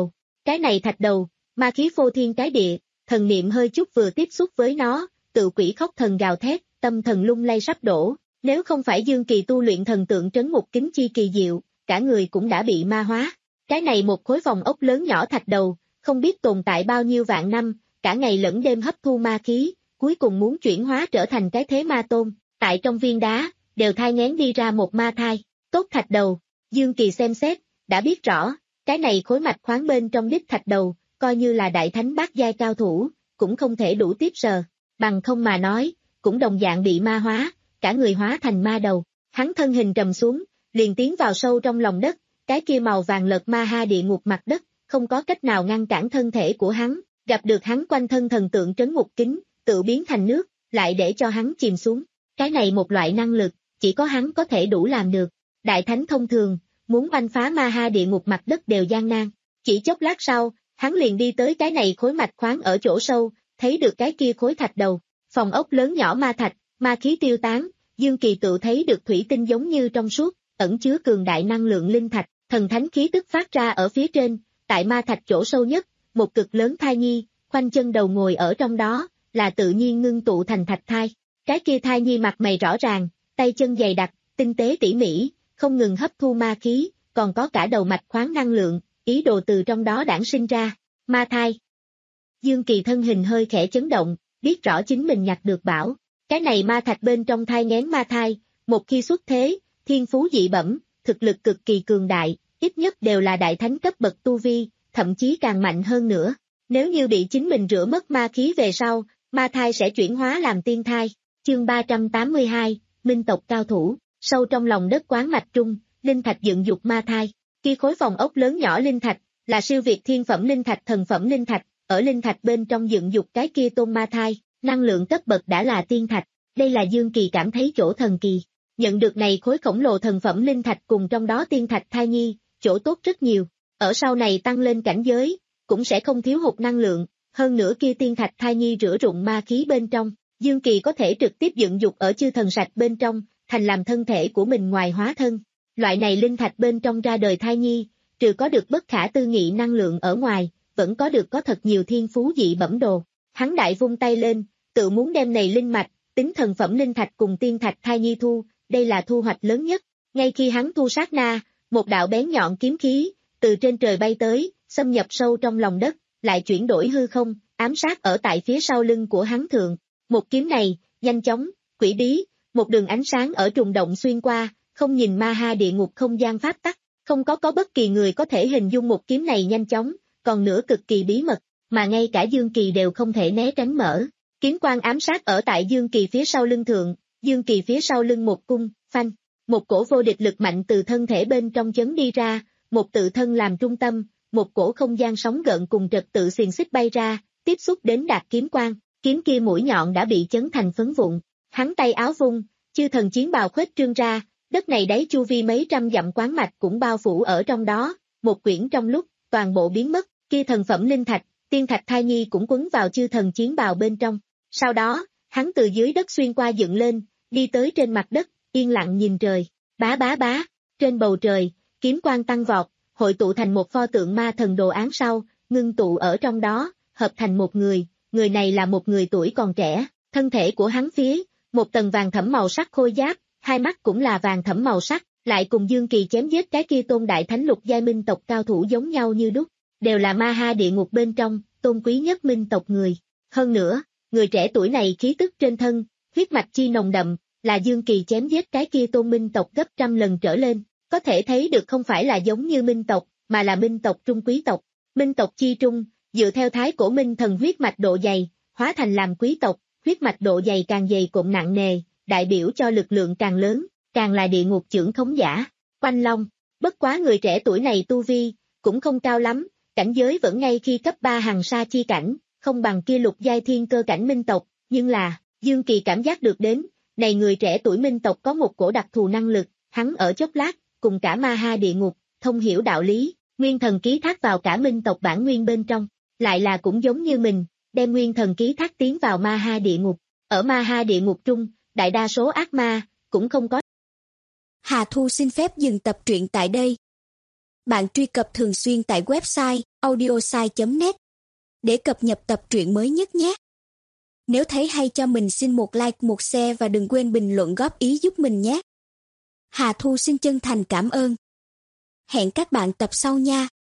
B: Cái này thạch đầu, ma khí phô thiên cái địa, thần niệm hơi chút vừa tiếp xúc với nó, tự quỷ khóc thần gào thét, tâm thần lung lay sắp đổ, nếu không phải Dương Kỳ tu luyện thần tượng trấn ngục kính chi kỳ diệu, cả người cũng đã bị ma hóa. Cái này một khối phòng ốc lớn nhỏ thạch đầu, không biết tồn tại bao nhiêu vạn năm, cả ngày lẫn đêm hấp thu ma khí, cuối cùng muốn chuyển hóa trở thành cái thế ma tôn, tại trong viên đá, đều thai nghén đi ra một ma thai, tốt thạch đầu, Dương Kỳ xem xét, đã biết rõ, cái này khối mạch khoáng bên trong đích thạch đầu, coi như là đại thánh bát giai cao thủ, cũng không thể đủ tiếp sờ, bằng không mà nói, cũng đồng dạng bị ma hóa, cả người hóa thành ma đầu, hắn thân hình trầm xuống, liền tiến vào sâu trong lòng đất, cái kia màu vàng lợt ma ha địa ngục mặt đất, không có cách nào ngăn cản thân thể của hắn, gặp được hắn quanh thân thần tượng trấn ngục kính, tự biến thành nước, lại để cho hắn chìm xuống, cái này một loại năng lực, chỉ có hắn có thể đủ làm được, đại thánh thông thường, muốn oanh phá ma ha địa ngục mặt đất đều gian nan, chỉ chốc lát sau, hắn liền đi tới cái này khối mạch khoáng ở chỗ sâu, thấy được cái kia khối thạch đầu, phòng ốc lớn nhỏ ma thạch, ma khí tiêu tán, Dương Kỳ tự thấy được thủy tinh giống như trong suốt, ẩn chứa cường đại năng lượng linh thạch, thần thánh khí tức phát ra ở phía trên, tại ma thạch chỗ sâu nhất, một cực lớn thai nhi, khoanh chân đầu ngồi ở trong đó, là tự nhiên ngưng tụ thành thạch thai. Cái kia thai nhi mặt mày rõ ràng, tay chân dày đặc, tinh tế tỉ mỉ, không ngừng hấp thu ma khí, còn có cả đầu mạch khoáng năng lượng, ý đồ từ trong đó đản sinh ra. Ma thai. Dương Kỳ thân hình hơi khẽ chấn động, biết rõ chính mình nhặt được bảo. Cái này ma thạch bên trong thai nghén ma thai, một khi xuất thế, thiên phú dị bẩm, thực lực cực kỳ cường đại, ít nhất đều là đại thánh cấp bậc tu vi, thậm chí càng mạnh hơn nữa. Nếu như bị chính mình rửa mất ma khí về sau, ma thai sẽ chuyển hóa làm tiên thai. Chương ba trăm tám mươi hai, Minh tộc cao thủ, sâu trong lòng đất quán mạch trung, linh thạch dựng dục ma thai. Khi khối phòng ốc lớn nhỏ linh thạch, là siêu việt thiên phẩm linh thạch thần phẩm linh thạch, ở linh thạch bên trong dựng dục cái kia tôn ma thai, năng lượng cấp bậc đã là tiên thạch. Đây là Dương Kỳ cảm thấy chỗ thần kỳ. Nhận được này khối khổng lồ thần phẩm linh thạch cùng trong đó tiên thạch thai nhi, chỗ tốt rất nhiều. Ở sau này tăng lên cảnh giới, cũng sẽ không thiếu hụt năng lượng, hơn nữa kia tiên thạch thai nhi rửa rụng ma khí bên trong, Dương Kỳ có thể trực tiếp dựng dục ở chư thần sạch bên trong, thành làm thân thể của mình ngoài hóa thân. Loại này linh thạch bên trong ra đời thai nhi, trừ có được bất khả tư nghị năng lượng ở ngoài, vẫn có được có thật nhiều thiên phú dị bẩm đồ. Hắn đại vung tay lên, tự muốn đem này linh mạch, tính thần phẩm linh thạch cùng tiên thạch thai nhi thu, đây là thu hoạch lớn nhất. Ngay khi hắn thu sát na, một đạo bén nhọn kiếm khí, từ trên trời bay tới, xâm nhập sâu trong lòng đất, lại chuyển đổi hư không, ám sát ở tại phía sau lưng của hắn thượng. Một kiếm này, nhanh chóng, quỷ bí, một đường ánh sáng ở trùng động xuyên qua, không nhìn ma ha địa ngục không gian pháp tắc, không có có bất kỳ người có thể hình dung một kiếm này nhanh chóng, còn nữa cực kỳ bí mật, mà ngay cả Dương Kỳ đều không thể né tránh mở. Kiếm quang ám sát ở tại Dương Kỳ phía sau lưng thượng, Dương Kỳ phía sau lưng một cung, phanh, một cổ vô địch lực mạnh từ thân thể bên trong chấn đi ra, một tự thân làm trung tâm, một cổ không gian sóng gợn cùng trật tự xiềng xích bay ra, tiếp xúc đến đạt kiếm quang, kiếm kia mũi nhọn đã bị chấn thành phấn vụn. Hắn tay áo vung, chư thần chiến bào khuếch trương ra, đất này đáy chu vi mấy trăm dặm quán mạch cũng bao phủ ở trong đó, một quyển trong lúc, toàn bộ biến mất, kia thần phẩm linh thạch, tiên thạch thai nhi cũng quấn vào chư thần chiến bào bên trong. Sau đó, hắn từ dưới đất xuyên qua dựng lên, đi tới trên mặt đất, yên lặng nhìn trời, bá bá bá, trên bầu trời, kiếm quang tăng vọt, hội tụ thành một pho tượng ma thần đồ án sau, ngưng tụ ở trong đó, hợp thành một người, người này là một người tuổi còn trẻ, thân thể của hắn phía, một tầng vàng thẫm màu sắc khôi giáp, hai mắt cũng là vàng thẫm màu sắc, lại cùng Dương Kỳ chém giết cái kia tôn đại thánh lục giai minh tộc cao thủ giống nhau như đúc, đều là ma ha địa ngục bên trong, tôn quý nhất minh tộc người. Hơn nữa, người trẻ tuổi này khí tức trên thân, huyết mạch chi nồng đậm, là Dương Kỳ chém giết cái kia tôn minh tộc gấp trăm lần trở lên, có thể thấy được không phải là giống như minh tộc, mà là minh tộc trung quý tộc. Minh tộc chi trung, dựa theo thái cổ minh thần huyết mạch độ dày, hóa thành làm quý tộc, huyết mạch độ dày càng dày cộm nặng nề, đại biểu cho lực lượng càng lớn, càng là địa ngục chưởng thống giả. Oanh Long, bất quá người trẻ tuổi này tu vi, cũng không cao lắm, cảnh giới vẫn ngay khi cấp ba hằng sa chi cảnh, không bằng kia lục giai thiên cơ cảnh minh tộc, nhưng là, Dương Kỳ cảm giác được đến, này người trẻ tuổi minh tộc có một cổ đặc thù năng lực, hắn ở chốc lát, cùng cả ma ha địa ngục, thông hiểu đạo lý, nguyên thần ký thác vào cả minh tộc bản nguyên bên trong, lại là cũng giống như mình, đem nguyên thần ký thác tiến vào ma ha địa ngục, ở ma ha địa ngục trung, đại đa số ác ma, cũng không có.
C: Hà Thu xin phép dừng tập truyện tại đây. Bạn truy cập thường xuyên tại website audiosai chấm net để cập nhật tập truyện mới nhất nhé. Nếu thấy hay cho mình xin một like, một share và đừng quên bình luận góp ý giúp mình nhé. Hà Thu xin chân thành cảm ơn. Hẹn các bạn tập sau nha.